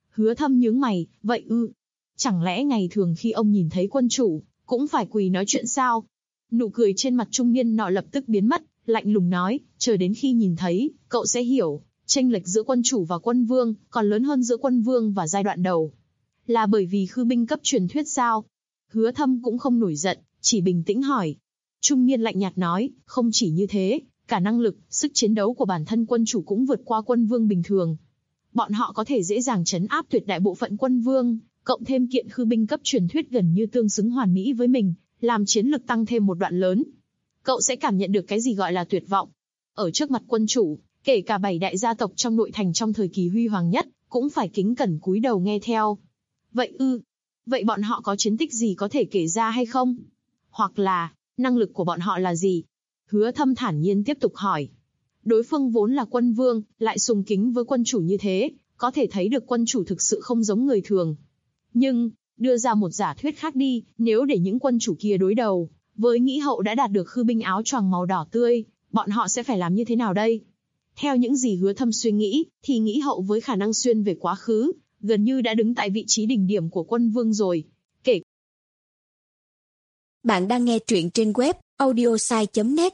Hứa Thâm nhướng mày, vậy ư? Chẳng lẽ ngày thường khi ông nhìn thấy quân chủ, cũng phải quỳ nói chuyện sao? Nụ cười trên mặt trung niên nọ lập tức biến mất, lạnh lùng nói, chờ đến khi nhìn thấy, cậu sẽ hiểu, chênh lệch giữa quân chủ và quân vương, còn lớn hơn giữa quân vương và giai đoạn đầu. Là bởi vì khư binh cấp truyền thuyết sao? Hứa Thâm cũng không nổi giận, chỉ bình tĩnh hỏi. Trung niên lạnh nhạt nói, không chỉ như thế, cả năng lực, sức chiến đấu của bản thân quân chủ cũng vượt qua quân vương bình thường. Bọn họ có thể dễ dàng trấn áp tuyệt đại bộ phận quân vương, cộng thêm kiện khư binh cấp truyền thuyết gần như tương xứng hoàn mỹ với mình, làm chiến lực tăng thêm một đoạn lớn. Cậu sẽ cảm nhận được cái gì gọi là tuyệt vọng. Ở trước mặt quân chủ, kể cả 7 đại gia tộc trong nội thành trong thời kỳ huy hoàng nhất, cũng phải kính cẩn cúi đầu nghe theo. Vậy ư? Vậy bọn họ có chiến tích gì có thể kể ra hay không? Hoặc là, năng lực của bọn họ là gì? Hứa Thâm thản nhiên tiếp tục hỏi. Đối phương vốn là quân vương, lại sùng kính với quân chủ như thế, có thể thấy được quân chủ thực sự không giống người thường. Nhưng, đưa ra một giả thuyết khác đi, nếu để những quân chủ kia đối đầu, với Nghĩ Hậu đã đạt được khư binh áo choàng màu đỏ tươi, bọn họ sẽ phải làm như thế nào đây? Theo những gì Hứa Thâm suy nghĩ, thì Nghĩ Hậu với khả năng xuyên về quá khứ, gần như đã đứng tại vị trí đỉnh điểm của quân vương rồi. Bạn đang nghe truyện trên web audiosai.net.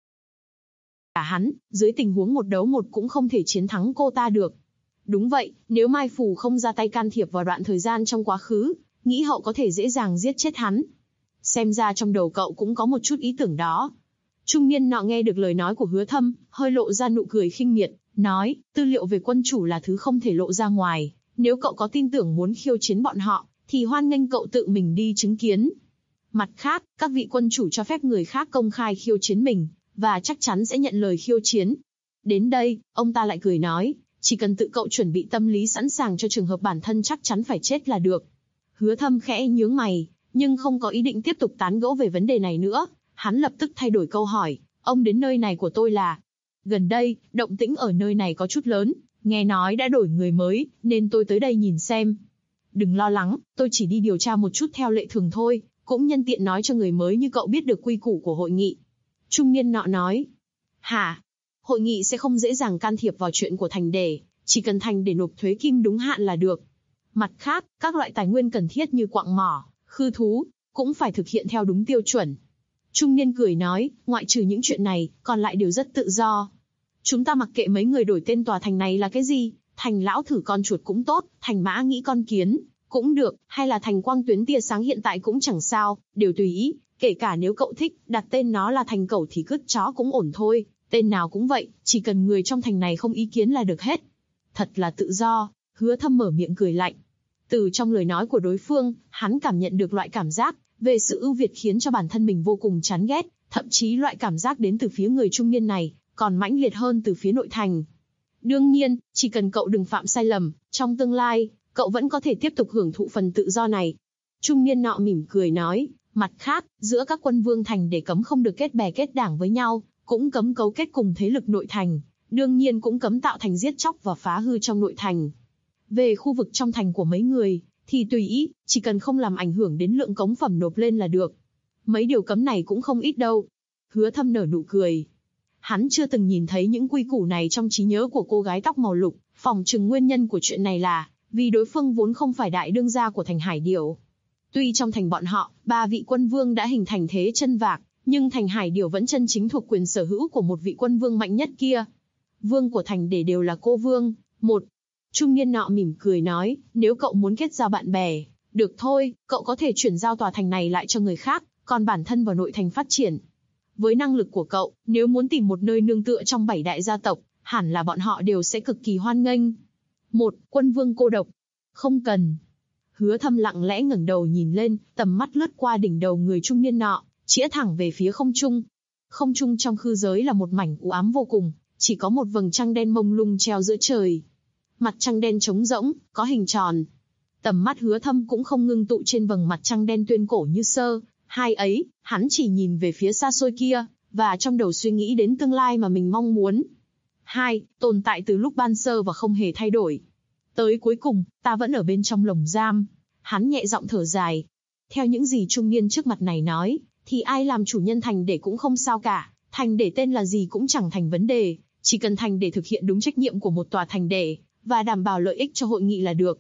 Cả hắn, dưới tình huống một đấu một cũng không thể chiến thắng cô ta được. Đúng vậy, nếu Mai Phù không ra tay can thiệp vào đoạn thời gian trong quá khứ, Nghĩ Hậu có thể dễ dàng giết chết hắn. Xem ra trong đầu cậu cũng có một chút ý tưởng đó. Trung niên nọ nghe được lời nói của Hứa Thâm, hơi lộ ra nụ cười khinh miệt, nói, tư liệu về quân chủ là thứ không thể lộ ra ngoài. Nếu cậu có tin tưởng muốn khiêu chiến bọn họ, thì hoan nghênh cậu tự mình đi chứng kiến. Mặt khác, các vị quân chủ cho phép người khác công khai khiêu chiến mình, và chắc chắn sẽ nhận lời khiêu chiến. Đến đây, ông ta lại cười nói, chỉ cần tự cậu chuẩn bị tâm lý sẵn sàng cho trường hợp bản thân chắc chắn phải chết là được. Hứa Thâm khẽ nhướng mày, nhưng không có ý định tiếp tục tán gẫu về vấn đề này nữa. Hắn lập tức thay đổi câu hỏi, ông đến nơi này của tôi là... Gần đây, động tĩnh ở nơi này có chút lớn, nghe nói đã đổi người mới, nên tôi tới đây nhìn xem. Đừng lo lắng, tôi chỉ đi điều tra một chút theo lệ thường thôi, cũng nhân tiện nói cho người mới như cậu biết được quy củ của hội nghị. Trung niên nọ nói. Hả? Hội nghị sẽ không dễ dàng can thiệp vào chuyện của thành đề, chỉ cần thành để nộp thuế kim đúng hạn là được. Mặt khác, các loại tài nguyên cần thiết như quặng mỏ, khư thú, cũng phải thực hiện theo đúng tiêu chuẩn. Trung niên cười nói, ngoại trừ những chuyện này, còn lại đều rất tự do. Chúng ta mặc kệ mấy người đổi tên tòa thành này là cái gì, thành lão thử con chuột cũng tốt, thành mã nghĩ con kiến, cũng được, hay là thành quang tuyến tia sáng hiện tại cũng chẳng sao, đều tùy ý, kể cả nếu cậu thích, đặt tên nó là thành cẩu thì cứt chó cũng ổn thôi, tên nào cũng vậy, chỉ cần người trong thành này không ý kiến là được hết. Thật là tự do, Hứa Thâm mở miệng cười lạnh. Từ trong lời nói của đối phương, hắn cảm nhận được loại cảm giác về sự ưu việt khiến cho bản thân mình vô cùng chán ghét, thậm chí loại cảm giác đến từ phía người trung niên này, còn mãnh liệt hơn từ phía nội thành. Đương nhiên, chỉ cần cậu đừng phạm sai lầm, trong tương lai, cậu vẫn có thể tiếp tục hưởng thụ phần tự do này. Trung niên nọ mỉm cười nói, mặt khác, giữa các quân vương thành để cấm không được kết bè kết đảng với nhau, cũng cấm cấu kết cùng thế lực nội thành, đương nhiên cũng cấm tạo thành giết chóc và phá hư trong nội thành. Về khu vực trong thành của mấy người, thì tùy ý, chỉ cần không làm ảnh hưởng đến lượng cống phẩm nộp lên là được. Mấy điều cấm này cũng không ít đâu. Hứa Thâm nở nụ cười. Hắn chưa từng nhìn thấy những quy củ này trong trí nhớ của cô gái tóc màu lục, phỏng chừng nguyên nhân của chuyện này là vì đối phương vốn không phải đại đương gia của thành Hải Điểu. Tuy trong thành bọn họ, 3 vị quân vương đã hình thành thế chân vạc, nhưng thành Hải Điểu vẫn chân chính thuộc quyền sở hữu của một vị quân vương mạnh nhất kia. Vương của thành để đều là cô vương. Một trung niên nọ mỉm cười nói, nếu cậu muốn kết giao bạn bè, được thôi, cậu có thể chuyển giao tòa thành này lại cho người khác, còn bản thân vào nội thành phát triển. Với năng lực của cậu, nếu muốn tìm một nơi nương tựa trong 7 đại gia tộc, hẳn là bọn họ đều sẽ cực kỳ hoan nghênh. Một quân vương cô độc. Không cần. Hứa Thâm lặng lẽ ngẩng đầu nhìn lên, tầm mắt lướt qua đỉnh đầu người trung niên nọ, chĩa thẳng về phía không trung. Không trung trong khư giới là một mảnh u ám vô cùng, chỉ có một vầng trăng đen mông lung treo giữa trời. Mặt trăng đen trống rỗng, có hình tròn. Tầm mắt Hứa Thâm cũng không ngưng tụ trên vầng mặt trăng đen tuyên cổ như xưa. Hai ấy, hắn chỉ nhìn về phía xa xôi kia, và trong đầu suy nghĩ đến tương lai mà mình mong muốn. Hai, tồn tại từ lúc ban sơ và không hề thay đổi. Tới cuối cùng, ta vẫn ở bên trong lồng giam. Hắn nhẹ giọng thở dài. Theo những gì trung niên trước mặt này nói, thì ai làm chủ nhân thành để cũng không sao cả. Thành để tên là gì cũng chẳng thành vấn đề. Chỉ cần thành để thực hiện đúng trách nhiệm của một tòa thành để, và đảm bảo lợi ích cho hội nghị là được.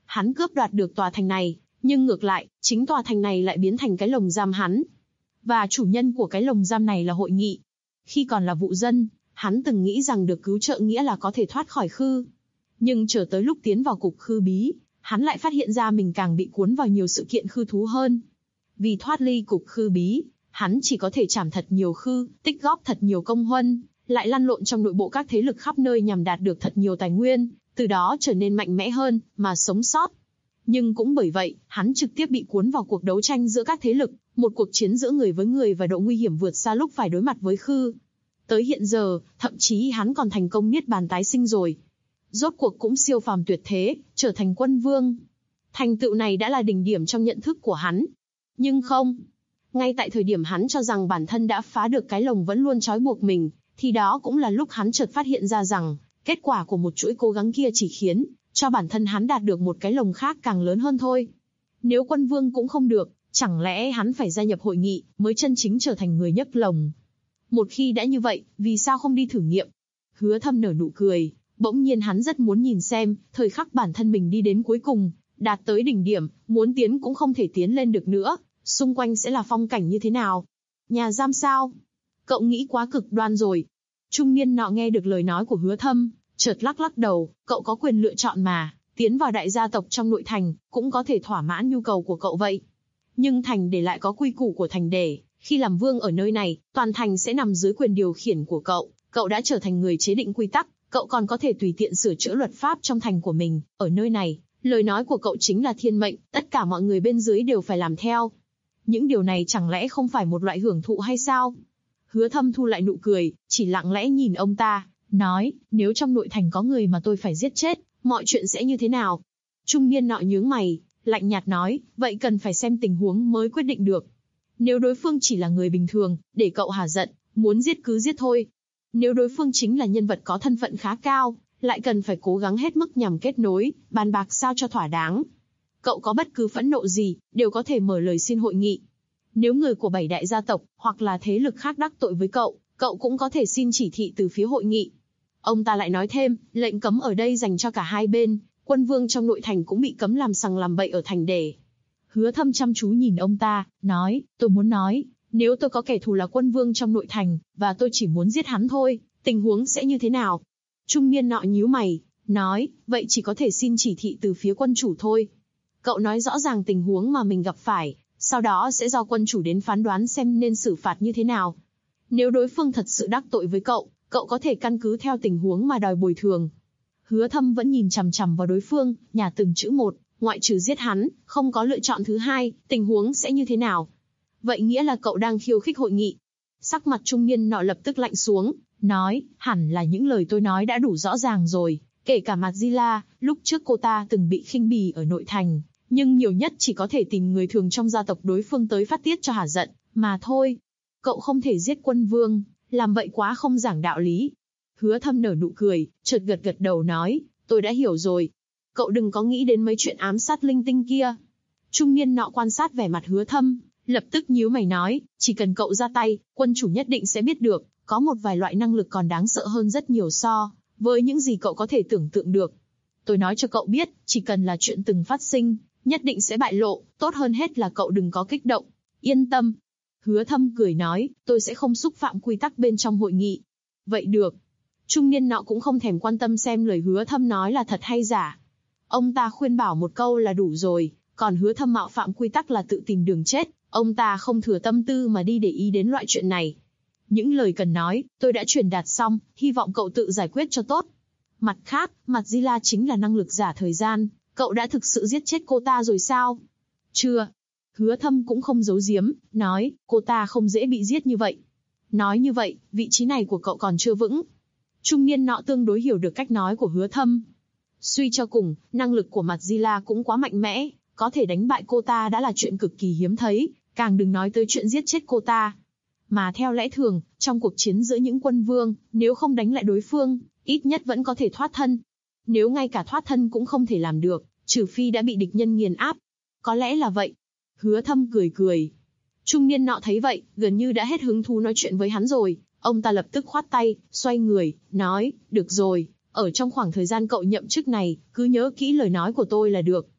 Hắn cướp đoạt được tòa thành này, nhưng ngược lại, chính tòa thành này lại biến thành cái lồng giam hắn. Và chủ nhân của cái lồng giam này là Hội Nghị. Khi còn là vụ dân, hắn từng nghĩ rằng được cứu trợ nghĩa là có thể thoát khỏi Khư. Nhưng chờ tới lúc tiến vào cục Khư Bí, hắn lại phát hiện ra mình càng bị cuốn vào nhiều sự kiện khư thú hơn. Vì thoát ly cục Khư Bí, hắn chỉ có thể trảm thật nhiều khư, tích góp thật nhiều công huân, lại lăn lộn trong nội bộ các thế lực khắp nơi nhằm đạt được thật nhiều tài nguyên, từ đó trở nên mạnh mẽ hơn, mà sống sót. Nhưng cũng bởi vậy, hắn trực tiếp bị cuốn vào cuộc đấu tranh giữa các thế lực, một cuộc chiến giữa người với người và độ nguy hiểm vượt xa lúc phải đối mặt với Khư. Tới hiện giờ, thậm chí hắn còn thành công niết bàn tái sinh rồi. Rốt cuộc cũng siêu phàm tuyệt thế, trở thành quân vương. Thành tựu này đã là đỉnh điểm trong nhận thức của hắn. Nhưng không. Ngay tại thời điểm hắn cho rằng bản thân đã phá được cái lồng vẫn luôn trói buộc mình, thì đó cũng là lúc hắn chợt phát hiện ra rằng, kết quả của một chuỗi cố gắng kia chỉ khiến cho bản thân hắn đạt được một cái lồng khác càng lớn hơn thôi. Nếu quân vương cũng không được, chẳng lẽ hắn phải gia nhập Hội Nghị mới chân chính trở thành người nhấc lồng? Một khi đã như vậy, vì sao không đi thử nghiệm? Hứa Thâm nở nụ cười, bỗng nhiên hắn rất muốn nhìn xem, thời khắc bản thân mình đi đến cuối cùng, đạt tới đỉnh điểm, muốn tiến cũng không thể tiến lên được nữa, xung quanh sẽ là phong cảnh như thế nào? Nhà giam sao? Cậu nghĩ quá cực đoan rồi. Trung niên nọ nghe được lời nói của Hứa Thâm, chợt lắc lắc đầu, cậu có quyền lựa chọn mà, tiến vào đại gia tộc trong nội thành, cũng có thể thỏa mãn nhu cầu của cậu vậy. Nhưng thành để lại có quy củ của thành để, khi làm vương ở nơi này, toàn thành sẽ nằm dưới quyền điều khiển của cậu đã trở thành người chế định quy tắc, cậu còn có thể tùy tiện sửa chữa luật pháp trong thành của mình, ở nơi này, lời nói của cậu chính là thiên mệnh, tất cả mọi người bên dưới đều phải làm theo. Những điều này chẳng lẽ không phải một loại hưởng thụ hay sao? Hứa Thâm thu lại nụ cười, chỉ lặng lẽ nhìn ông ta, nói, nếu trong nội thành có người mà tôi phải giết chết, mọi chuyện sẽ như thế nào? Trung niên nọ nhướng mày, lạnh nhạt nói, vậy cần phải xem tình huống mới quyết định được. Nếu đối phương chỉ là người bình thường, để cậu hả giận, muốn giết cứ giết thôi. Nếu đối phương chính là nhân vật có thân phận khá cao, lại cần phải cố gắng hết mức nhằm kết nối, bàn bạc sao cho thỏa đáng. Cậu có bất cứ phẫn nộ gì, đều có thể mở lời xin hội nghị. Nếu người của 7 đại gia tộc, hoặc là thế lực khác đắc tội với cậu cũng có thể xin chỉ thị từ phía hội nghị. Ông ta lại nói thêm, lệnh cấm ở đây dành cho cả hai bên, quân vương trong nội thành cũng bị cấm làm sằng làm bậy ở thành để. Hứa Thâm chăm chú nhìn ông ta, nói, tôi muốn nói, nếu tôi có kẻ thù là quân vương trong nội thành, và tôi chỉ muốn giết hắn thôi, tình huống sẽ như thế nào? Trung niên nọ nhíu mày, nói, vậy chỉ có thể xin chỉ thị từ phía quân chủ thôi. Cậu nói rõ ràng tình huống mà mình gặp phải, sau đó sẽ do quân chủ đến phán đoán xem nên xử phạt như thế nào. Nếu đối phương thật sự đắc tội với cậu có thể căn cứ theo tình huống mà đòi bồi thường. Hứa Thâm vẫn nhìn chằm chằm vào đối phương, nhả từng chữ một, ngoại trừ giết hắn, không có lựa chọn thứ hai, tình huống sẽ như thế nào? Vậy nghĩa là cậu đang khiêu khích hội nghị. Sắc mặt trung niên nọ lập tức lạnh xuống, nói, hẳn là những lời tôi nói đã đủ rõ ràng rồi, kể cả Madzilla, lúc trước cô ta từng bị khinh bỉ ở nội thành, nhưng nhiều nhất chỉ có thể tìm người thường trong gia tộc đối phương tới phát tiết cho hả giận, mà thôi. Cậu không thể giết quân vương, làm vậy quá không giảng đạo lý. Hứa Thâm nở nụ cười, chợt gật đầu nói, tôi đã hiểu rồi. Cậu đừng có nghĩ đến mấy chuyện ám sát linh tinh kia. Trung niên nọ quan sát vẻ mặt Hứa Thâm, lập tức nhíu mày nói, chỉ cần cậu ra tay, quân chủ nhất định sẽ biết được, có một vài loại năng lực còn đáng sợ hơn rất nhiều so với những gì cậu có thể tưởng tượng được. Tôi nói cho cậu biết, chỉ cần là chuyện từng phát sinh, nhất định sẽ bại lộ, tốt hơn hết là cậu đừng có kích động. Yên tâm. Hứa Thâm cười nói, tôi sẽ không xúc phạm quy tắc bên trong hội nghị. Vậy được. Trung niên nọ cũng không thèm quan tâm xem lời Hứa Thâm nói là thật hay giả. Ông ta khuyên bảo một câu là đủ rồi, còn Hứa Thâm mạo phạm quy tắc là tự tìm đường chết, ông ta không thừa tâm tư mà đi để ý đến loại chuyện này. Những lời cần nói, tôi đã truyền đạt xong, hy vọng cậu tự giải quyết cho tốt. Mặt khác, Madzilla chính là năng lực giả thời gian, cậu đã thực sự giết chết cô ta rồi sao? Chưa. Hứa Thâm cũng không giấu giếm, nói, cô ta không dễ bị giết như vậy. Nói như vậy, vị trí này của cậu còn chưa vững. Trung niên nọ tương đối hiểu được cách nói của Hứa Thâm. Suy cho cùng, năng lực của Madzilla cũng quá mạnh mẽ, có thể đánh bại cô ta đã là chuyện cực kỳ hiếm thấy, càng đừng nói tới chuyện giết chết cô ta. Mà theo lẽ thường, trong cuộc chiến giữa những quân vương, nếu không đánh lại đối phương, ít nhất vẫn có thể thoát thân. Nếu ngay cả thoát thân cũng không thể làm được, trừ phi đã bị địch nhân nghiền áp. Có lẽ là vậy. Hứa Thâm cười. Trung niên nọ thấy vậy, gần như đã hết hứng thú nói chuyện với hắn rồi. Ông ta lập tức khoát tay, xoay người, nói, được rồi, ở trong khoảng thời gian cậu nhậm chức này, cứ nhớ kỹ lời nói của tôi là được.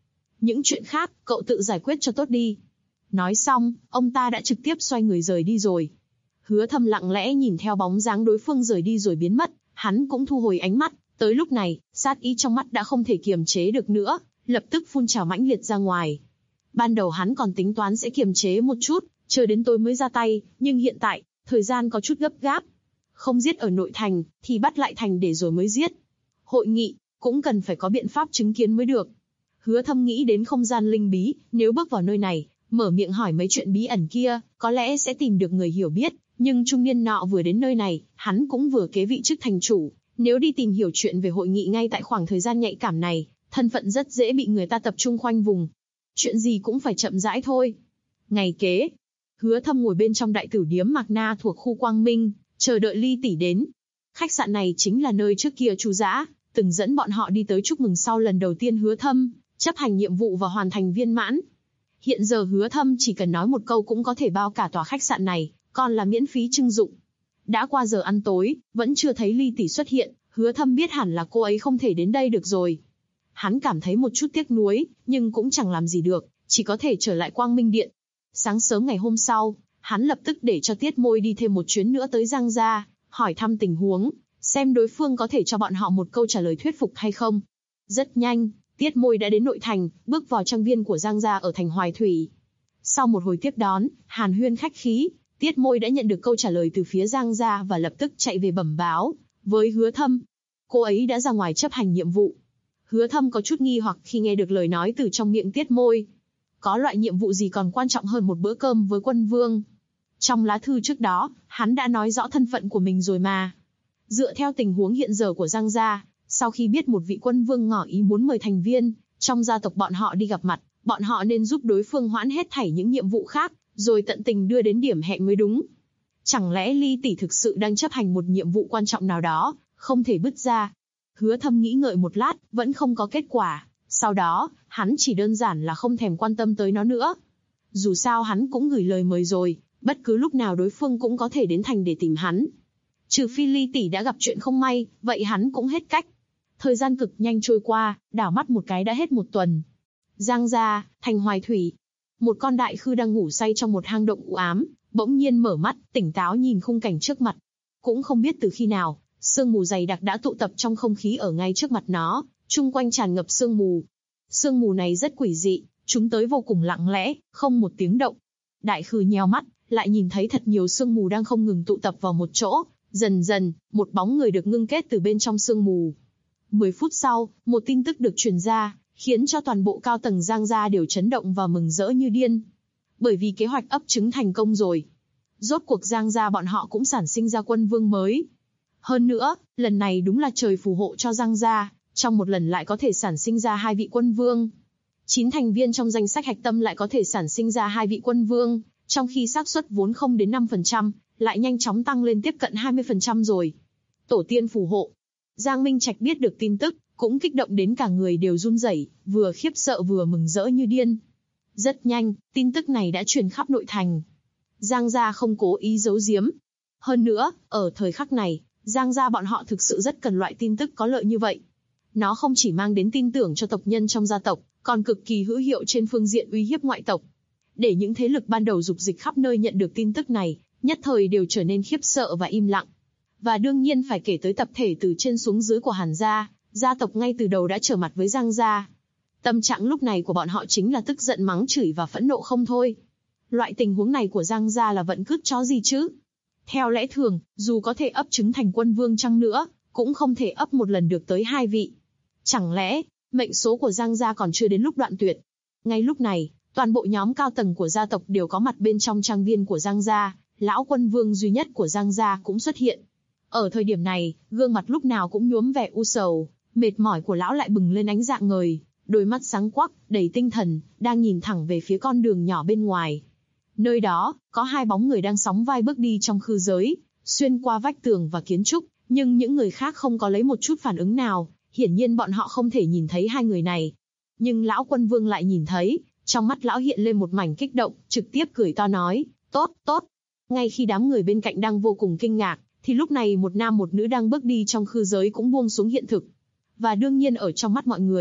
Những chuyện khác, cậu tự giải quyết cho tốt đi. Nói xong, ông ta đã trực tiếp xoay người rời đi rồi. Hứa Thâm lặng lẽ nhìn theo bóng dáng đối phương rời đi rồi biến mất, hắn cũng thu hồi ánh mắt. Tới lúc này, sát ý trong mắt đã không thể kiềm chế được nữa, lập tức phun trào mãnh liệt ra ngoài. Ban đầu hắn còn tính toán sẽ kiềm chế một chút, chờ đến tối mới ra tay, nhưng hiện tại, thời gian có chút gấp gáp. Không giết ở nội thành, thì bắt lại thành để rồi mới giết. Hội nghị, cũng cần phải có biện pháp chứng kiến mới được. Hứa Thâm nghĩ đến không gian linh bí, nếu bước vào nơi này, mở miệng hỏi mấy chuyện bí ẩn kia, có lẽ sẽ tìm được người hiểu biết. Nhưng trung niên nọ vừa đến nơi này, hắn cũng vừa kế vị chức thành chủ. Nếu đi tìm hiểu chuyện về hội nghị ngay tại khoảng thời gian nhạy cảm này, thân phận rất dễ bị người ta tập trung khoanh vùng. Chuyện gì cũng phải chậm rãi thôi. Ngày kế, Hứa Thâm ngồi bên trong đại tử điếm Mạc Na thuộc khu Quang Minh, chờ đợi Ly tỷ đến. Khách sạn này chính là nơi trước kia Chu Dã từng dẫn bọn họ đi tới chúc mừng sau lần đầu tiên Hứa Thâm chấp hành nhiệm vụ và hoàn thành viên mãn. Hiện giờ Hứa Thâm chỉ cần nói một câu cũng có thể bao cả tòa khách sạn này, còn là miễn phí trưng dụng. Đã qua giờ ăn tối, vẫn chưa thấy Ly tỷ xuất hiện, Hứa Thâm biết hẳn là cô ấy không thể đến đây được rồi. Hắn cảm thấy một chút tiếc nuối, nhưng cũng chẳng làm gì được, chỉ có thể trở lại Quang Minh Điện. Sáng sớm ngày hôm sau, hắn lập tức để cho Tiết Môi đi thêm một chuyến nữa tới Giang gia, hỏi thăm tình huống, xem đối phương có thể cho bọn họ một câu trả lời thuyết phục hay không. Rất nhanh, Tiết Môi đã đến nội thành, bước vào trang viên của Giang gia ở thành Hoài Thủy. Sau một hồi tiếp đón, hàn huyên khách khí, Tiết Môi đã nhận được câu trả lời từ phía Giang gia và lập tức chạy về bẩm báo với Hứa Thâm. Cô ấy đã ra ngoài chấp hành nhiệm vụ. Hứa Thâm có chút nghi hoặc khi nghe được lời nói từ trong miệng Tiết Môi. Có loại nhiệm vụ gì còn quan trọng hơn một bữa cơm với quân vương? Trong lá thư trước đó, hắn đã nói rõ thân phận của mình rồi mà. Dựa theo tình huống hiện giờ của Giang gia, sau khi biết một vị quân vương ngỏ ý muốn mời thành viên trong gia tộc bọn họ đi gặp mặt, bọn họ nên giúp đối phương hoãn hết thảy những nhiệm vụ khác, rồi tận tình đưa đến điểm hẹn mới đúng. Chẳng lẽ Ly tỷ thực sự đang chấp hành một nhiệm vụ quan trọng nào đó, không thể bứt ra? Hứa Thâm nghĩ ngợi một lát, vẫn không có kết quả. Sau đó, hắn chỉ đơn giản là không thèm quan tâm tới nó nữa. Dù sao hắn cũng gửi lời mời rồi, bất cứ lúc nào đối phương cũng có thể đến thành để tìm hắn. Trừ phi Ly tỷ đã gặp chuyện không may, vậy hắn cũng hết cách. Thời gian cực nhanh trôi qua, đảo mắt một cái đã hết một tuần. Giang gia, thành Hoài Thủy. Một con đại khư đang ngủ say trong một hang động u ám, bỗng nhiên mở mắt, tỉnh táo nhìn khung cảnh trước mặt. Cũng không biết từ khi nào, sương mù dày đặc đã tụ tập trong không khí ở ngay trước mặt nó, chung quanh tràn ngập sương mù. Sương mù này rất quỷ dị, chúng tới vô cùng lặng lẽ, không một tiếng động. Đại khư nheo mắt, lại nhìn thấy thật nhiều sương mù đang không ngừng tụ tập vào một chỗ. Dần dần, một bóng người được ngưng kết từ bên trong sương mù. 10 phút sau, một tin tức được truyền ra, khiến cho toàn bộ cao tầng Giang gia đều chấn động và mừng rỡ như điên. Bởi vì kế hoạch ấp trứng thành công rồi. Rốt cuộc Giang gia bọn họ cũng sản sinh ra quân vương mới. Hơn nữa, lần này đúng là trời phù hộ cho Giang gia, trong một lần lại có thể sản sinh ra 2 vị quân vương. 9 thành viên trong danh sách hạch tâm lại có thể sản sinh ra 2 vị quân vương, trong khi xác suất vốn không đến 5%, lại nhanh chóng tăng lên tiếp cận 20% rồi. Tổ tiên phù hộ. Giang Minh Trạch biết được tin tức, cũng kích động đến cả người đều run rẩy, vừa khiếp sợ vừa mừng rỡ như điên. Rất nhanh, tin tức này đã truyền khắp nội thành. Giang gia không cố ý giấu giếm. Hơn nữa, ở thời khắc này, Giang gia bọn họ thực sự rất cần loại tin tức có lợi như vậy. Nó không chỉ mang đến tin tưởng cho tộc nhân trong gia tộc, còn cực kỳ hữu hiệu trên phương diện uy hiếp ngoại tộc. Để những thế lực ban đầu dục dịch khắp nơi nhận được tin tức này, nhất thời đều trở nên khiếp sợ và im lặng. Và đương nhiên phải kể tới tập thể từ trên xuống dưới của Hàn gia, gia tộc ngay từ đầu đã trở mặt với Giang gia. Tâm trạng lúc này của bọn họ chính là tức giận mắng chửi và phẫn nộ không thôi. Loại tình huống này của Giang gia là vận cứt chó gì chứ? Theo lẽ thường, dù có thể ấp trứng thành quân vương chăng nữa, cũng không thể ấp một lần được tới 2 vị. Chẳng lẽ, mệnh số của Giang gia còn chưa đến lúc đoạn tuyệt? Ngay lúc này, toàn bộ nhóm cao tầng của gia tộc đều có mặt bên trong trang viên của Giang gia, lão quân vương duy nhất của Giang gia cũng xuất hiện. Ở thời điểm này, gương mặt lúc nào cũng nhuốm vẻ u sầu, mệt mỏi của lão lại bừng lên ánh dạng ngời, đôi mắt sáng quắc, đầy tinh thần, đang nhìn thẳng về phía con đường nhỏ bên ngoài. Nơi đó, có 2 bóng người đang sóng vai bước đi trong khư giới, xuyên qua vách tường và kiến trúc, nhưng những người khác không có lấy một chút phản ứng nào, hiển nhiên bọn họ không thể nhìn thấy 2 người này. Nhưng lão quân vương lại nhìn thấy, trong mắt lão hiện lên một mảnh kích động, trực tiếp cười to nói, tốt, tốt. Ngay khi đám người bên cạnh đang vô cùng kinh ngạc, thì lúc này một nam một nữ đang bước đi trong khư giới cũng buông xuống hiện thực. Và đương nhiên ở trong mắt mọi người,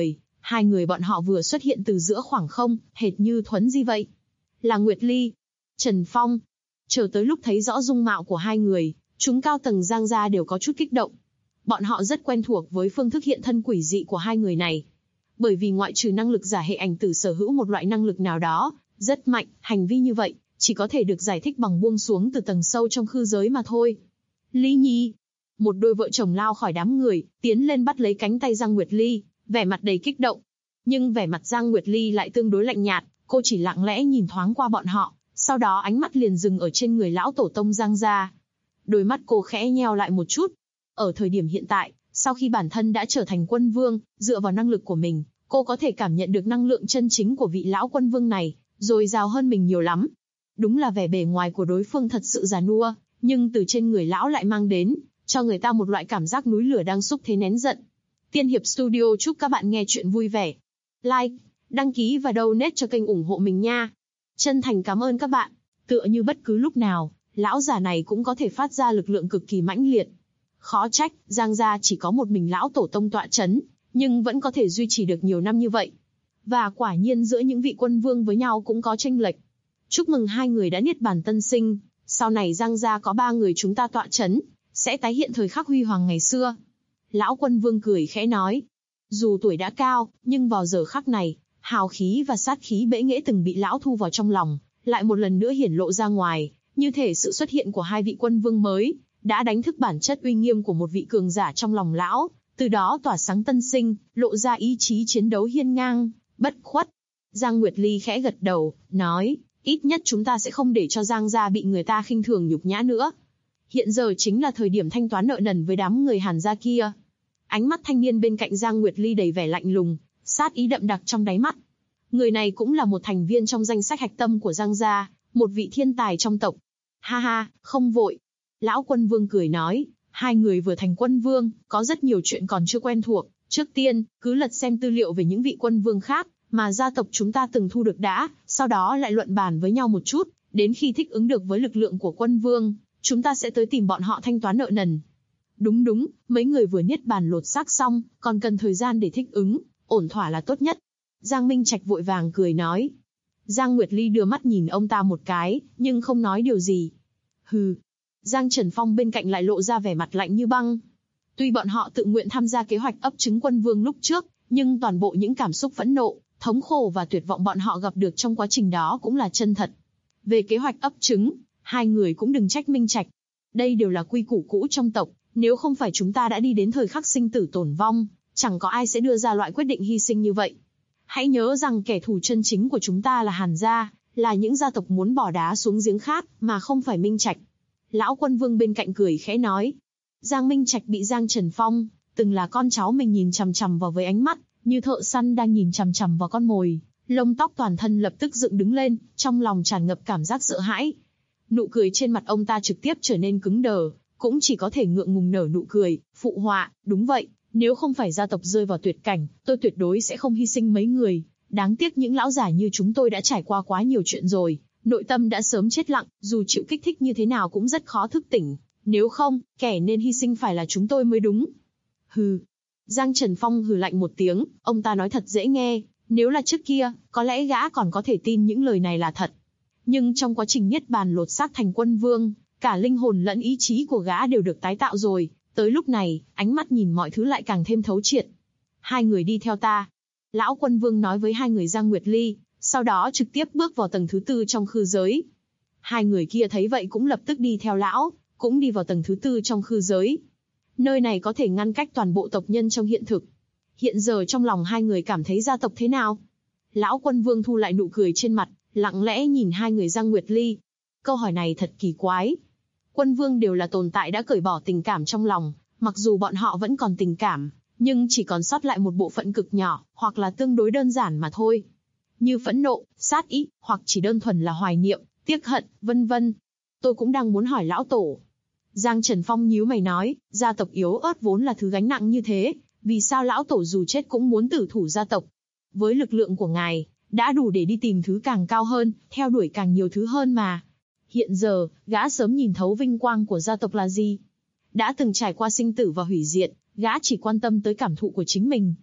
Hai người bọn họ vừa xuất hiện từ giữa khoảng không, hệt như thuấn di vậy. Là Nguyệt Ly, Trần Phong. Chờ tới lúc thấy rõ dung mạo của hai người, chúng cao tầng Giang gia đều có chút kích động. Bọn họ rất quen thuộc với phương thức hiện thân quỷ dị của hai người này. Bởi vì ngoại trừ năng lực giả hệ ảnh tử sở hữu một loại năng lực nào đó, rất mạnh, hành vi như vậy, chỉ có thể được giải thích bằng buông xuống từ tầng sâu trong khư giới mà thôi. Ly Nhi. Một đôi vợ chồng lao khỏi đám người, tiến lên bắt lấy cánh tay Giang Nguyệt Ly, vẻ mặt đầy kích động. Nhưng vẻ mặt Giang Nguyệt Ly lại tương đối lạnh nhạt, cô chỉ lặng lẽ nhìn thoáng qua bọn họ, sau đó ánh mắt liền dừng ở trên người lão tổ tông Giang gia. Đôi mắt cô khẽ nheo lại một chút. Ở thời điểm hiện tại, sau khi bản thân đã trở thành quân vương, dựa vào năng lực của mình, cô có thể cảm nhận được năng lượng chân chính của vị lão quân vương này, dồi dào hơn mình nhiều lắm. Đúng là vẻ bề ngoài của đối phương thật sự già nua, nhưng từ trên người lão lại mang đến, cho người ta một loại cảm giác núi lửa đang xúc thế nén giận. Tiên Hiệp Studio chúc các bạn nghe chuyện vui vẻ. Like, đăng ký và donate cho kênh ủng hộ mình nha. Chân thành cảm ơn các bạn. Tựa như bất cứ lúc nào, lão già này cũng có thể phát ra lực lượng cực kỳ mãnh liệt. Khó trách, Giang gia chỉ có một mình lão tổ tông tọa chấn, nhưng vẫn có thể duy trì được nhiều năm như vậy. Và quả nhiên giữa những vị quân vương với nhau cũng có chênh lệch. Chúc mừng hai người đã niết bàn tân sinh, sau này Giang gia có 3 người chúng ta tọa chấn, sẽ tái hiện thời khắc huy hoàng ngày xưa. Lão quân vương cười khẽ nói. Dù tuổi đã cao, nhưng vào giờ khắc này, hào khí và sát khí bẽ nghễ từng bị lão thu vào trong lòng, lại một lần nữa hiển lộ ra ngoài, như thể sự xuất hiện của hai vị quân vương mới, đã đánh thức bản chất uy nghiêm của một vị cường giả trong lòng lão, từ đó tỏa sáng tân sinh, lộ ra ý chí chiến đấu hiên ngang, bất khuất. Giang Nguyệt Ly khẽ gật đầu, nói, ít nhất chúng ta sẽ không để cho Giang gia bị người ta khinh thường nhục nhã nữa. Hiện giờ chính là thời điểm thanh toán nợ nần với đám người Hàn gia kia. Ánh mắt thanh niên bên cạnh Giang Nguyệt Ly đầy vẻ lạnh lùng, sát ý đậm đặc trong đáy mắt. Người này cũng là một thành viên trong danh sách hạch tâm của Giang gia, một vị thiên tài trong tộc. Ha ha, không vội. Lão quân vương cười nói, hai người vừa thành quân vương, có rất nhiều chuyện còn chưa quen thuộc. Trước tiên, cứ lật xem tư liệu về những vị quân vương khác, mà gia tộc chúng ta từng thu được đã, sau đó lại luận bàn với nhau một chút, đến khi thích ứng được với lực lượng của quân vương, chúng ta sẽ tới tìm bọn họ thanh toán nợ nần. Đúng, mấy người vừa niết bàn lột xác xong, còn cần thời gian để thích ứng, ổn thỏa là tốt nhất. Giang Minh Trạch vội vàng cười nói. Giang Nguyệt Ly đưa mắt nhìn ông ta một cái, nhưng không nói điều gì. Hừ. Giang Trần Phong bên cạnh lại lộ ra vẻ mặt lạnh như băng. Tuy bọn họ tự nguyện tham gia kế hoạch ấp trứng quân vương lúc trước, nhưng toàn bộ những cảm xúc phẫn nộ, thống khổ và tuyệt vọng bọn họ gặp được trong quá trình đó cũng là chân thật. Về kế hoạch ấp trứng, hai người cũng đừng trách Minh Trạch. Đây đều là quy củ cũ trong tộc, nếu không phải chúng ta đã đi đến thời khắc sinh tử tổn vong, chẳng có ai sẽ đưa ra loại quyết định hy sinh như vậy. Hãy nhớ rằng kẻ thù chân chính của chúng ta là Hàn gia, là những gia tộc muốn bỏ đá xuống giếng khát, mà không phải Minh Trạch. Lão quân vương bên cạnh cười khẽ nói. Giang Minh Trạch bị Giang Trần Phong, từng là con cháu mình nhìn chằm chằm vào với ánh mắt, như thợ săn đang nhìn chằm chằm vào con mồi, lông tóc toàn thân lập tức dựng đứng lên, trong lòng tràn ngập cảm giác sợ hãi. Nụ cười trên mặt ông ta trực tiếp trở nên cứng đờ, cũng chỉ có thể ngượng ngùng nở nụ cười, phụ họa, đúng vậy, nếu không phải gia tộc rơi vào tuyệt cảnh, tôi tuyệt đối sẽ không hy sinh mấy người. Đáng tiếc những lão già như chúng tôi đã trải qua quá nhiều chuyện rồi, nội tâm đã sớm chết lặng, dù chịu kích thích như thế nào cũng rất khó thức tỉnh. Nếu không, kẻ nên hy sinh phải là chúng tôi mới đúng. Hừ. Giang Trần Phong hừ lạnh một tiếng, ông ta nói thật dễ nghe, nếu là trước kia, có lẽ gã còn có thể tin những lời này là thật. Nhưng trong quá trình niết bàn lột xác thành quân vương, cả linh hồn lẫn ý chí của gã đều được tái tạo rồi, tới lúc này, ánh mắt nhìn mọi thứ lại càng thêm thấu triệt. Hai người đi theo ta. Lão quân vương nói với hai người Giang Nguyệt Ly, sau đó trực tiếp bước vào tầng thứ 4 trong khư giới. Hai người kia thấy vậy cũng lập tức đi theo lão, cũng đi vào tầng thứ 4 trong khư giới. Nơi này có thể ngăn cách toàn bộ tộc nhân trong hiện thực. Hiện giờ trong lòng hai người cảm thấy gia tộc thế nào? Lão quân vương thu lại nụ cười trên mặt, lặng lẽ nhìn hai người Giang Nguyệt Ly. Câu hỏi này thật kỳ quái. Quân vương đều là tồn tại đã cởi bỏ tình cảm trong lòng, mặc dù bọn họ vẫn còn tình cảm, nhưng chỉ còn sót lại một bộ phận cực nhỏ, hoặc là tương đối đơn giản mà thôi. Như phẫn nộ, sát ý, hoặc chỉ đơn thuần là hoài niệm, tiếc hận, vân vân. Tôi cũng đang muốn hỏi lão tổ. Giang Trần Phong nhíu mày nói, gia tộc yếu ớt vốn là thứ gánh nặng như thế, vì sao lão tổ dù chết cũng muốn tử thủ gia tộc? Với lực lượng của ngài, đã đủ để đi tìm thứ càng cao hơn, theo đuổi càng nhiều thứ hơn mà. Hiện giờ, gã sớm nhìn thấu vinh quang của gia tộc là gì. Đã từng trải qua sinh tử và hủy diệt, gã chỉ quan tâm tới cảm thụ của chính mình.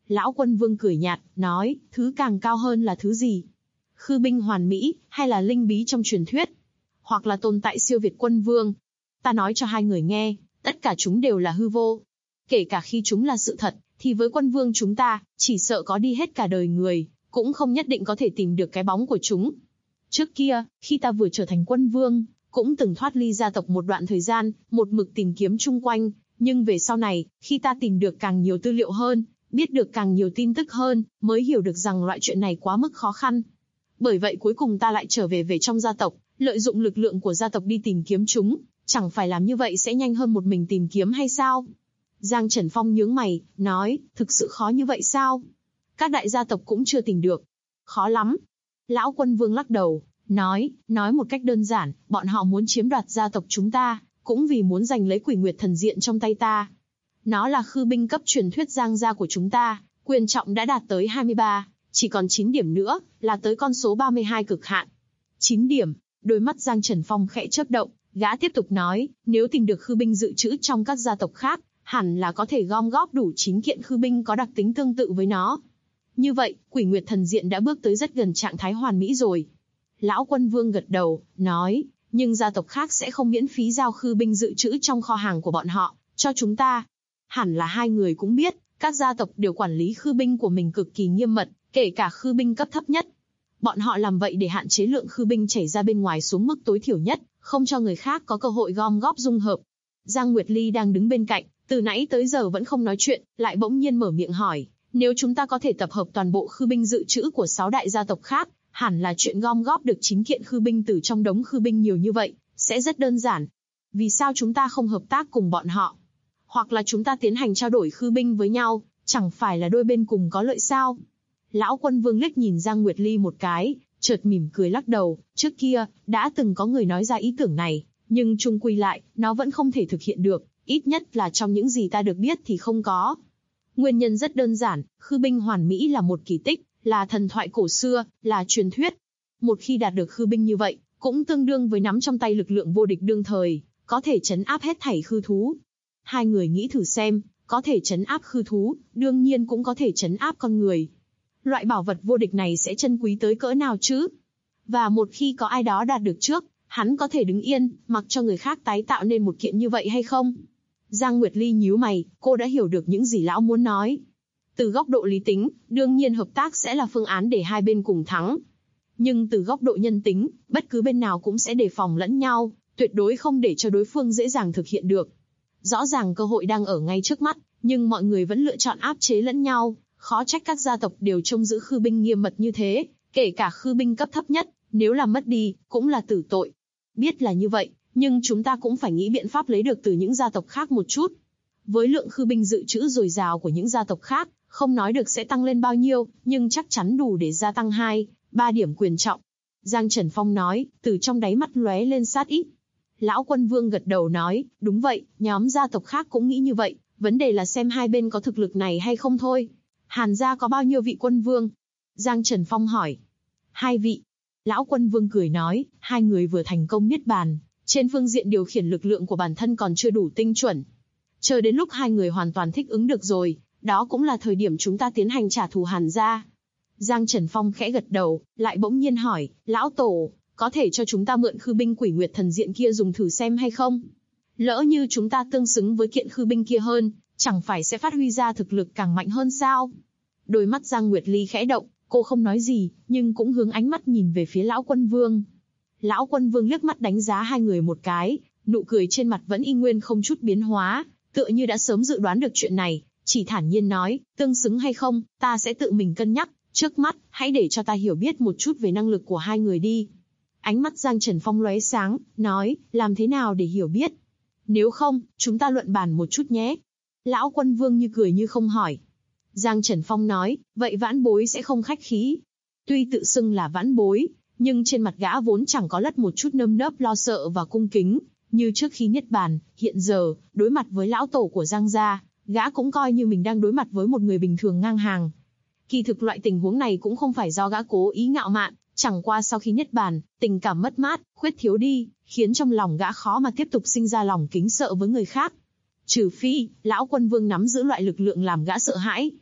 Lão Quân Vương cười nhạt, nói, thứ càng cao hơn là thứ gì? Khư binh hoàn mỹ, hay là linh bí trong truyền thuyết? Hoặc là tồn tại siêu việt Quân Vương? Ta nói cho hai người nghe, tất cả chúng đều là hư vô. Kể cả khi chúng là sự thật, thì với Quân Vương chúng ta, chỉ sợ có đi hết cả đời người, cũng không nhất định có thể tìm được cái bóng của chúng. Trước kia, khi ta vừa trở thành Quân Vương, cũng từng thoát ly gia tộc một đoạn thời gian, một mực tìm kiếm chung quanh, nhưng về sau này, khi ta tìm được càng nhiều tư liệu hơn, biết được càng nhiều tin tức hơn, mới hiểu được rằng loại chuyện này quá mức khó khăn. Bởi vậy cuối cùng ta lại trở về trong gia tộc, lợi dụng lực lượng của gia tộc đi tìm kiếm chúng, chẳng phải làm như vậy sẽ nhanh hơn một mình tìm kiếm hay sao? Giang Trần Phong nhướng mày, nói, thực sự khó như vậy sao? Các đại gia tộc cũng chưa tìm được. Khó lắm. Lão Quân Vương lắc đầu, nói một cách đơn giản, bọn họ muốn chiếm đoạt gia tộc chúng ta, cũng vì muốn giành lấy Quỷ Nguyệt Thần Diện trong tay ta. Nó là khư binh cấp truyền thuyết Giang gia của chúng ta, quyền trọng đã đạt tới 23, chỉ còn 9 điểm nữa, là tới con số 32 cực hạn. 9 điểm, đôi mắt Giang Trần Phong khẽ chớp động, gã tiếp tục nói, nếu tìm được khư binh dự trữ trong các gia tộc khác, hẳn là có thể gom góp đủ 9 kiện khư binh có đặc tính tương tự với nó. Như vậy, Quỷ Nguyệt Thần Diện đã bước tới rất gần trạng thái hoàn mỹ rồi. Lão Quân Vương gật đầu, nói, nhưng gia tộc khác sẽ không miễn phí giao khư binh dự trữ trong kho hàng của bọn họ, cho chúng ta. Hẳn là hai người cũng biết, các gia tộc đều quản lý khư binh của mình cực kỳ nghiêm mật, kể cả khư binh cấp thấp nhất. Bọn họ làm vậy để hạn chế lượng khư binh chảy ra bên ngoài xuống mức tối thiểu nhất, không cho người khác có cơ hội gom góp dung hợp. Giang Nguyệt Ly đang đứng bên cạnh, từ nãy tới giờ vẫn không nói chuyện, lại bỗng nhiên mở miệng hỏi, nếu chúng ta có thể tập hợp toàn bộ khư binh dự trữ của 6 đại gia tộc khác, hẳn là chuyện gom góp được 9 kiện khư binh từ trong đống khư binh nhiều như vậy, sẽ rất đơn giản. Vì sao chúng ta không hợp tác cùng bọn họ? Hoặc là chúng ta tiến hành trao đổi khư binh với nhau, chẳng phải là đôi bên cùng có lợi sao? Lão Quân Vương liếc nhìn Giang Nguyệt Ly một cái, chợt mỉm cười lắc đầu, trước kia, đã từng có người nói ra ý tưởng này, nhưng chung quy lại, nó vẫn không thể thực hiện được, ít nhất là trong những gì ta được biết thì không có. Nguyên nhân rất đơn giản, khư binh hoàn mỹ là một kỳ tích, là thần thoại cổ xưa, là truyền thuyết. Một khi đạt được khư binh như vậy, cũng tương đương với nắm trong tay lực lượng vô địch đương thời, có thể trấn áp hết thảy khư thú. Hai người nghĩ thử xem, có thể trấn áp khư thú, đương nhiên cũng có thể trấn áp con người. Loại bảo vật vô địch này sẽ chân quý tới cỡ nào chứ? Và một khi có ai đó đạt được trước, hắn có thể đứng yên, mặc cho người khác tái tạo nên một kiện như vậy hay không? Giang Nguyệt Ly nhíu mày, cô đã hiểu được những gì lão muốn nói. Từ góc độ lý tính, đương nhiên hợp tác sẽ là phương án để hai bên cùng thắng. Nhưng từ góc độ nhân tính, bất cứ bên nào cũng sẽ đề phòng lẫn nhau, tuyệt đối không để cho đối phương dễ dàng thực hiện được. Rõ ràng cơ hội đang ở ngay trước mắt, nhưng mọi người vẫn lựa chọn áp chế lẫn nhau, khó trách các gia tộc đều trông giữ khư binh nghiêm mật như thế, kể cả khư binh cấp thấp nhất, nếu làm mất đi, cũng là tử tội. Biết là như vậy, nhưng chúng ta cũng phải nghĩ biện pháp lấy được từ những gia tộc khác một chút. Với lượng khư binh dự trữ dồi dào của những gia tộc khác, không nói được sẽ tăng lên bao nhiêu, nhưng chắc chắn đủ để gia tăng 2-3 điểm quyền trọng. Giang Trần Phong nói, từ trong đáy mắt lóe lên sát ý. Lão Quân Vương gật đầu nói, đúng vậy, nhóm gia tộc khác cũng nghĩ như vậy, vấn đề là xem hai bên có thực lực này hay không thôi. Hàn gia có bao nhiêu vị quân vương? Giang Trần Phong hỏi. 2 vị. Lão Quân Vương cười nói, 2 người vừa thành công niết bàn, trên phương diện điều khiển lực lượng của bản thân còn chưa đủ tinh chuẩn. Chờ đến lúc 2 người hoàn toàn thích ứng được rồi, đó cũng là thời điểm chúng ta tiến hành trả thù Hàn gia. Giang Trần Phong khẽ gật đầu, lại bỗng nhiên hỏi, lão tổ, có thể cho chúng ta mượn khư binh Quỷ Nguyệt Thần Diện kia dùng thử xem hay không? Lỡ như chúng ta tương xứng với kiện khư binh kia hơn, chẳng phải sẽ phát huy ra thực lực càng mạnh hơn sao? Đôi mắt Giang Nguyệt Ly khẽ động, cô không nói gì, nhưng cũng hướng ánh mắt nhìn về phía Lão Quân Vương. Lão Quân Vương liếc mắt đánh giá 2 người một cái, nụ cười trên mặt vẫn y nguyên không chút biến hóa, tựa như đã sớm dự đoán được chuyện này, chỉ thản nhiên nói, tương xứng hay không, ta sẽ tự mình cân nhắc, trước mắt, hãy để cho ta hiểu biết một chút về năng lực của 2 người đi. Ánh mắt Giang Trần Phong lóe sáng, nói, làm thế nào để hiểu biết? Nếu không, chúng ta luận bàn một chút nhé. Lão Quân Vương như cười như không hỏi. Giang Trần Phong nói, vậy vãn bối sẽ không khách khí. Tuy tự xưng là vãn bối, nhưng trên mặt gã vốn chẳng có lất một chút nơm nớp lo sợ và cung kính, như trước khi niết bàn, hiện giờ, đối mặt với lão tổ của Giang gia, gã cũng coi như mình đang đối mặt với một người bình thường ngang hàng. Kỳ thực loại tình huống này cũng không phải do gã cố ý ngạo mạn, chẳng qua sau khi niết bàn, tình cảm mất mát, khuyết thiếu đi, khiến trong lòng gã khó mà tiếp tục sinh ra lòng kính sợ với người khác. Trừ phi, Lão Quân Vương nắm giữ loại lực lượng làm gã sợ hãi.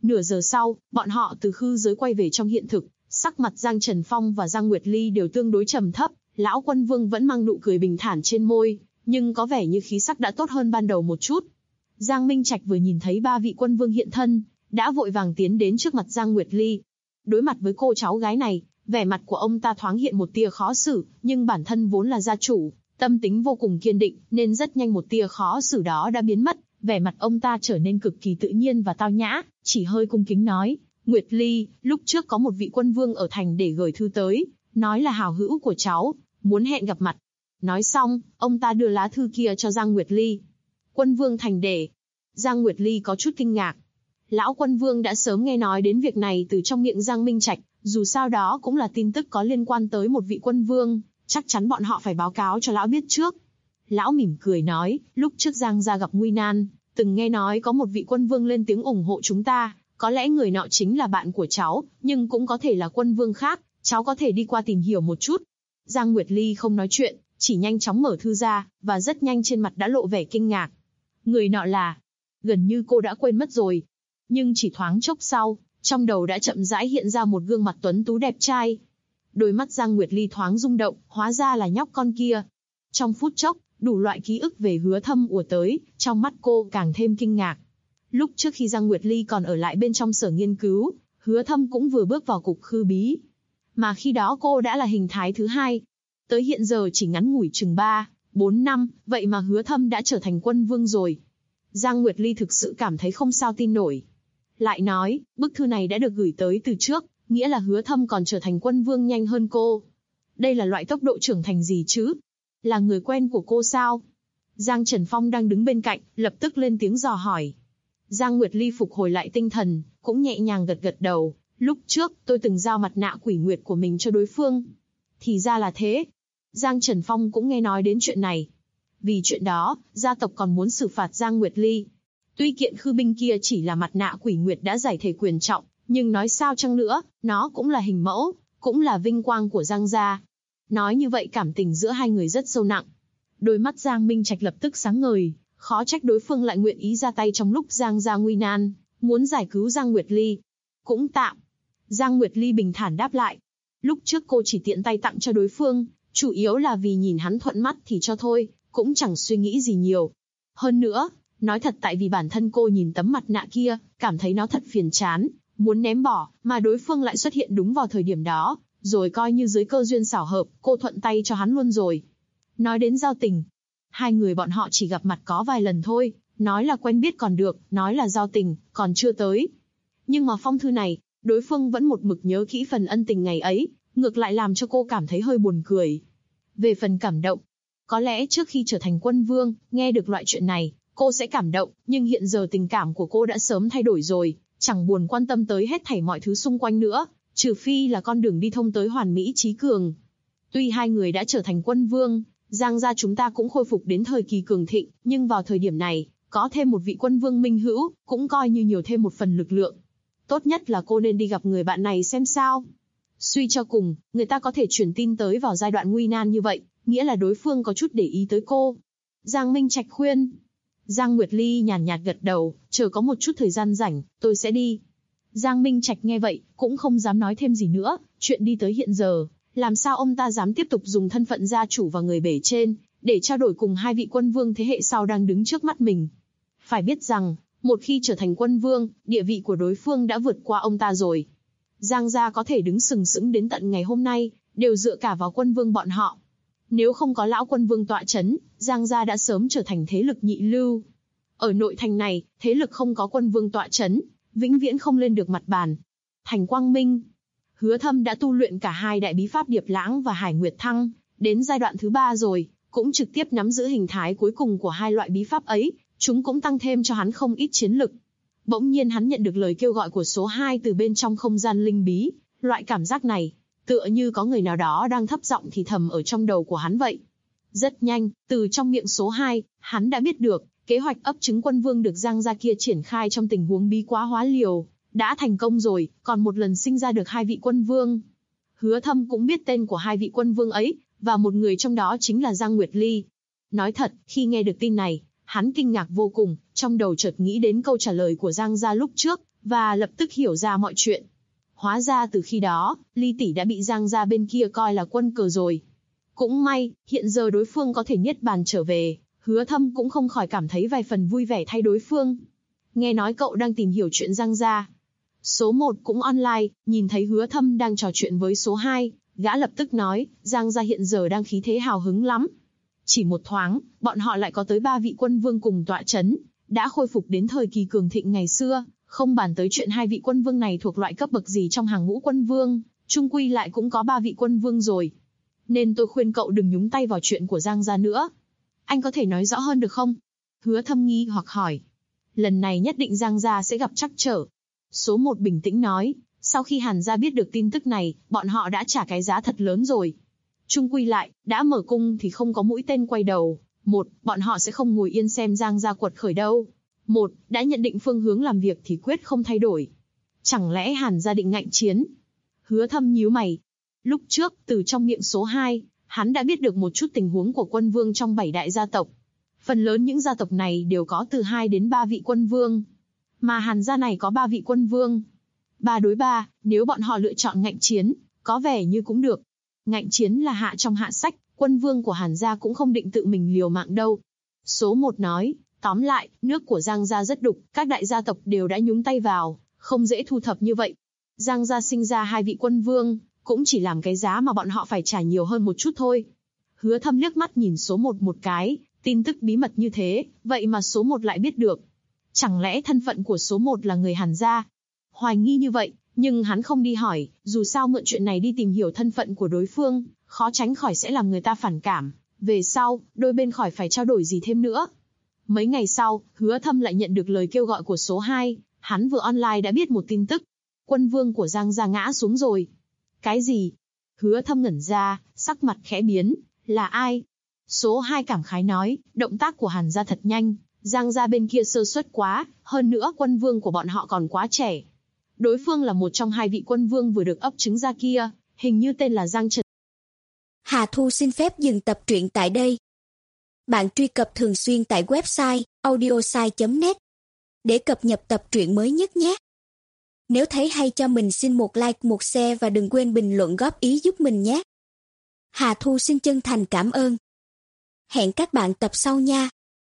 Nửa giờ sau, bọn họ từ khư giới quay về trong hiện thực, sắc mặt Giang Trần Phong và Giang Nguyệt Ly đều tương đối trầm thấp, lão quân vương vẫn mang nụ cười bình thản trên môi, nhưng có vẻ như khí sắc đã tốt hơn ban đầu một chút. Giang Minh Trạch vừa nhìn thấy ba vị quân vương hiện thân, đã vội vàng tiến đến trước mặt Giang Nguyệt Ly. Đối mặt với cô cháu gái này, vẻ mặt của ông ta thoáng hiện một tia khó xử, nhưng bản thân vốn là gia chủ, tâm tính vô cùng kiên định, nên rất nhanh một tia khó xử đó đã biến mất, vẻ mặt ông ta trở nên cực kỳ tự nhiên và tao nhã, chỉ hơi cung kính nói, Nguyệt Ly, lúc trước có một vị quân vương ở thành để gửi thư tới, nói là hảo hữu của cháu, muốn hẹn gặp mặt. Nói xong, ông ta đưa lá thư kia cho Giang Nguyệt Ly. Quân vương thành để. Giang Nguyệt Ly có chút kinh ngạc. Lão quân vương đã sớm nghe nói đến việc này từ trong miệng Giang Minh Trạch, dù sao đó cũng là tin tức có liên quan tới một vị quân vương, chắc chắn bọn họ phải báo cáo cho lão biết trước. Lão mỉm cười nói, lúc trước Giang gia gặp nguy nan, từng nghe nói có một vị quân vương lên tiếng ủng hộ chúng ta, có lẽ người nọ chính là bạn của cháu, nhưng cũng có thể là quân vương khác, cháu có thể đi qua tìm hiểu một chút. Giang Nguyệt Ly không nói chuyện, chỉ nhanh chóng mở thư ra, và rất nhanh trên mặt đã lộ vẻ kinh ngạc. Người nọ là... Gần như cô đã quên mất rồi. Nhưng chỉ thoáng chốc sau, trong đầu đã chậm rãi hiện ra một gương mặt tuấn tú đẹp trai. Đôi mắt Giang Nguyệt Ly thoáng rung động, hóa ra là nhóc con kia. Trong phút chốc, đủ loại ký ức về Hứa Thâm ùa tới, trong mắt cô càng thêm kinh ngạc. Lúc trước khi Giang Nguyệt Ly còn ở lại bên trong sở nghiên cứu, Hứa Thâm cũng vừa bước vào cục khư bí. Mà khi đó cô đã là hình thái thứ hai. Tới hiện giờ chỉ ngắn ngủi chừng 3-4 năm, vậy mà Hứa Thâm đã trở thành quân vương rồi. Giang Nguyệt Ly thực sự cảm thấy không sao tin nổi. Lại nói, bức thư này đã được gửi tới từ trước, nghĩa là Hứa Thâm còn trở thành quân vương nhanh hơn cô. Đây là loại tốc độ trưởng thành gì chứ? Là người quen của cô sao? Giang Trần Phong đang đứng bên cạnh, lập tức lên tiếng dò hỏi. Giang Nguyệt Ly phục hồi lại tinh thần, cũng nhẹ nhàng gật gật đầu. Lúc trước, tôi từng giao mặt nạ quỷ nguyệt của mình cho đối phương. Thì ra là thế. Giang Trần Phong cũng nghe nói đến chuyện này. Vì chuyện đó, gia tộc còn muốn xử phạt Giang Nguyệt Ly. Tuy kiện khư binh kia chỉ là mặt nạ quỷ nguyệt đã giải thể quyền trọng, nhưng nói sao chăng nữa, nó cũng là hình mẫu, cũng là vinh quang của Giang gia. Nói như vậy cảm tình giữa hai người rất sâu nặng. Đôi mắt Giang Minh Trạch lập tức sáng ngời, khó trách đối phương lại nguyện ý ra tay trong lúc Giang gia nguy nan, muốn giải cứu Giang Nguyệt Ly. Cũng tạm. Giang Nguyệt Ly bình thản đáp lại. Lúc trước cô chỉ tiện tay tặng cho đối phương, chủ yếu là vì nhìn hắn thuận mắt thì cho thôi, cũng chẳng suy nghĩ gì nhiều. Hơn nữa, nói thật tại vì bản thân cô nhìn tấm mặt nạ kia, cảm thấy nó thật phiền chán, muốn ném bỏ, mà đối phương lại xuất hiện đúng vào thời điểm đó, rồi coi như dưới cơ duyên xảo hợp, cô thuận tay cho hắn luôn rồi. Nói đến giao tình, hai người bọn họ chỉ gặp mặt có vài lần thôi, nói là quen biết còn được, nói là giao tình, còn chưa tới. Nhưng mà phong thư này, đối phương vẫn một mực nhớ kỹ phần ân tình ngày ấy, ngược lại làm cho cô cảm thấy hơi buồn cười. Về phần cảm động, có lẽ trước khi trở thành quân vương, nghe được loại chuyện này, cô sẽ cảm động, nhưng hiện giờ tình cảm của cô đã sớm thay đổi rồi, chẳng buồn quan tâm tới hết thảy mọi thứ xung quanh nữa, trừ phi là con đường đi thông tới hoàn mỹ trí cường. Tuy hai người đã trở thành quân vương, Giang gia chúng ta cũng khôi phục đến thời kỳ cường thịnh, nhưng vào thời điểm này, có thêm một vị quân vương minh hữu, cũng coi như nhiều thêm một phần lực lượng. Tốt nhất là cô nên đi gặp người bạn này xem sao. Suy cho cùng, người ta có thể truyền tin tới vào giai đoạn nguy nan như vậy, nghĩa là đối phương có chút để ý tới cô. Giang Minh Trạch khuyên. Giang Nguyệt Ly nhàn nhạt gật đầu, chờ có một chút thời gian rảnh, tôi sẽ đi. Giang Minh Trạch nghe vậy, cũng không dám nói thêm gì nữa, chuyện đi tới hiện giờ, làm sao ông ta dám tiếp tục dùng thân phận gia chủ và người bể trên, để trao đổi cùng hai vị quân vương thế hệ sau đang đứng trước mắt mình. Phải biết rằng, một khi trở thành quân vương, địa vị của đối phương đã vượt qua ông ta rồi. Giang gia có thể đứng sừng sững đến tận ngày hôm nay, đều dựa cả vào quân vương bọn họ. Nếu không có lão quân vương tọa chấn, Giang gia đã sớm trở thành thế lực nhị lưu. Ở nội thành này, thế lực không có quân vương tọa chấn, vĩnh viễn không lên được mặt bàn. Thành Quang Minh, Hứa Thâm đã tu luyện cả hai đại bí pháp Điệp Lãng và Hải Nguyệt Thăng, đến giai đoạn thứ 3 rồi, cũng trực tiếp nắm giữ hình thái cuối cùng của hai loại bí pháp ấy, chúng cũng tăng thêm cho hắn không ít chiến lực. Bỗng nhiên hắn nhận được lời kêu gọi của số 2 từ bên trong không gian linh bí, loại cảm giác này, tựa như có người nào đó đang thấp giọng thì thầm ở trong đầu của hắn vậy. Rất nhanh, từ trong miệng số 2, hắn đã biết được, kế hoạch ấp trứng quân vương được Giang gia kia triển khai trong tình huống bí quá hóa liều, đã thành công rồi, còn một lần sinh ra được hai vị quân vương. Hứa Thâm cũng biết tên của hai vị quân vương ấy, và một người trong đó chính là Giang Nguyệt Ly. Nói thật, khi nghe được tin này, hắn kinh ngạc vô cùng, trong đầu chợt nghĩ đến câu trả lời của Giang gia lúc trước, và lập tức hiểu ra mọi chuyện. Hóa ra từ khi đó, Ly tỷ đã bị Giang gia bên kia coi là quân cờ rồi. Cũng may, hiện giờ đối phương có thể niết bàn trở về, Hứa Thâm cũng không khỏi cảm thấy vài phần vui vẻ thay đối phương. Nghe nói cậu đang tìm hiểu chuyện Giang gia. Số 1 cũng online, nhìn thấy Hứa Thâm đang trò chuyện với số 2, gã lập tức nói, Giang gia hiện giờ đang khí thế hào hứng lắm. Chỉ một thoáng, bọn họ lại có tới 3 vị quân vương cùng tọa chấn, đã khôi phục đến thời kỳ cường thịnh ngày xưa, không bàn tới chuyện 2 vị quân vương này thuộc loại cấp bậc gì trong hàng ngũ quân vương, chung quy lại cũng có 3 vị quân vương rồi. Nên tôi khuyên cậu đừng nhúng tay vào chuyện của Giang gia nữa. Anh có thể nói rõ hơn được không? Hứa Thâm nghi hoặc hỏi. Lần này nhất định Giang gia sẽ gặp trắc trở. Số 1 bình tĩnh nói, sau khi Hàn gia biết được tin tức này, bọn họ đã trả cái giá thật lớn rồi. Chung quy lại, đã mở cung thì không có mũi tên quay đầu. Một, bọn họ sẽ không ngồi yên xem Giang gia quật khởi đâu. Một, đã nhận định phương hướng làm việc thì quyết không thay đổi. Chẳng lẽ Hàn gia định ngạnh chiến? Hứa Thâm nhíu mày. Lúc trước, từ trong miệng số 2, hắn đã biết được một chút tình huống của quân vương trong 7 đại gia tộc. Phần lớn những gia tộc này đều có từ 2 đến 3 vị quân vương. Mà Hàn gia này có 3 vị quân vương. 3 đối 3, nếu bọn họ lựa chọn ngạnh chiến, có vẻ như cũng được. Ngạnh chiến là hạ trong hạ sách, quân vương của Hàn gia cũng không định tự mình liều mạng đâu. Số 1 nói, tóm lại, nước của Giang gia rất đục, các đại gia tộc đều đã nhúng tay vào, không dễ thu thập như vậy. Giang gia sinh ra 2 vị quân vương, cũng chỉ làm cái giá mà bọn họ phải trả nhiều hơn một chút thôi. Hứa Thâm liếc mắt nhìn số 1 một cái, tin tức bí mật như thế, vậy mà số 1 lại biết được. Chẳng lẽ thân phận của số 1 là người Hàn gia? Hoài nghi như vậy, nhưng hắn không đi hỏi, dù sao mượn chuyện này đi tìm hiểu thân phận của đối phương, khó tránh khỏi sẽ làm người ta phản cảm. Về sau, đôi bên khỏi phải trao đổi gì thêm nữa. Mấy ngày sau, Hứa Thâm lại nhận được lời kêu gọi của số 2, hắn vừa online đã biết một tin tức. Quân vương của Giang gia ngã xuống rồi. Cái gì? Hứa Thâm ngẩn ra, sắc mặt khẽ biến, là ai? Số 2 cảm khái nói, động tác của Hàn gia thật nhanh, Giang gia bên kia sơ suất quá, hơn nữa quân vương của bọn họ còn quá trẻ. Đối phương là một trong 2 vị quân vương vừa được ấp trứng ra kia, hình như tên là Giang Trần. Hà Thu xin phép dừng tập truyện tại đây. Bạn truy cập thường xuyên tại website audiosai.net để cập nhật tập truyện mới nhất nhé. Nếu thấy hay cho mình xin một like, một share và đừng quên bình luận góp ý giúp mình nhé. Hà Thu xin chân thành cảm ơn. Hẹn các bạn tập sau nha.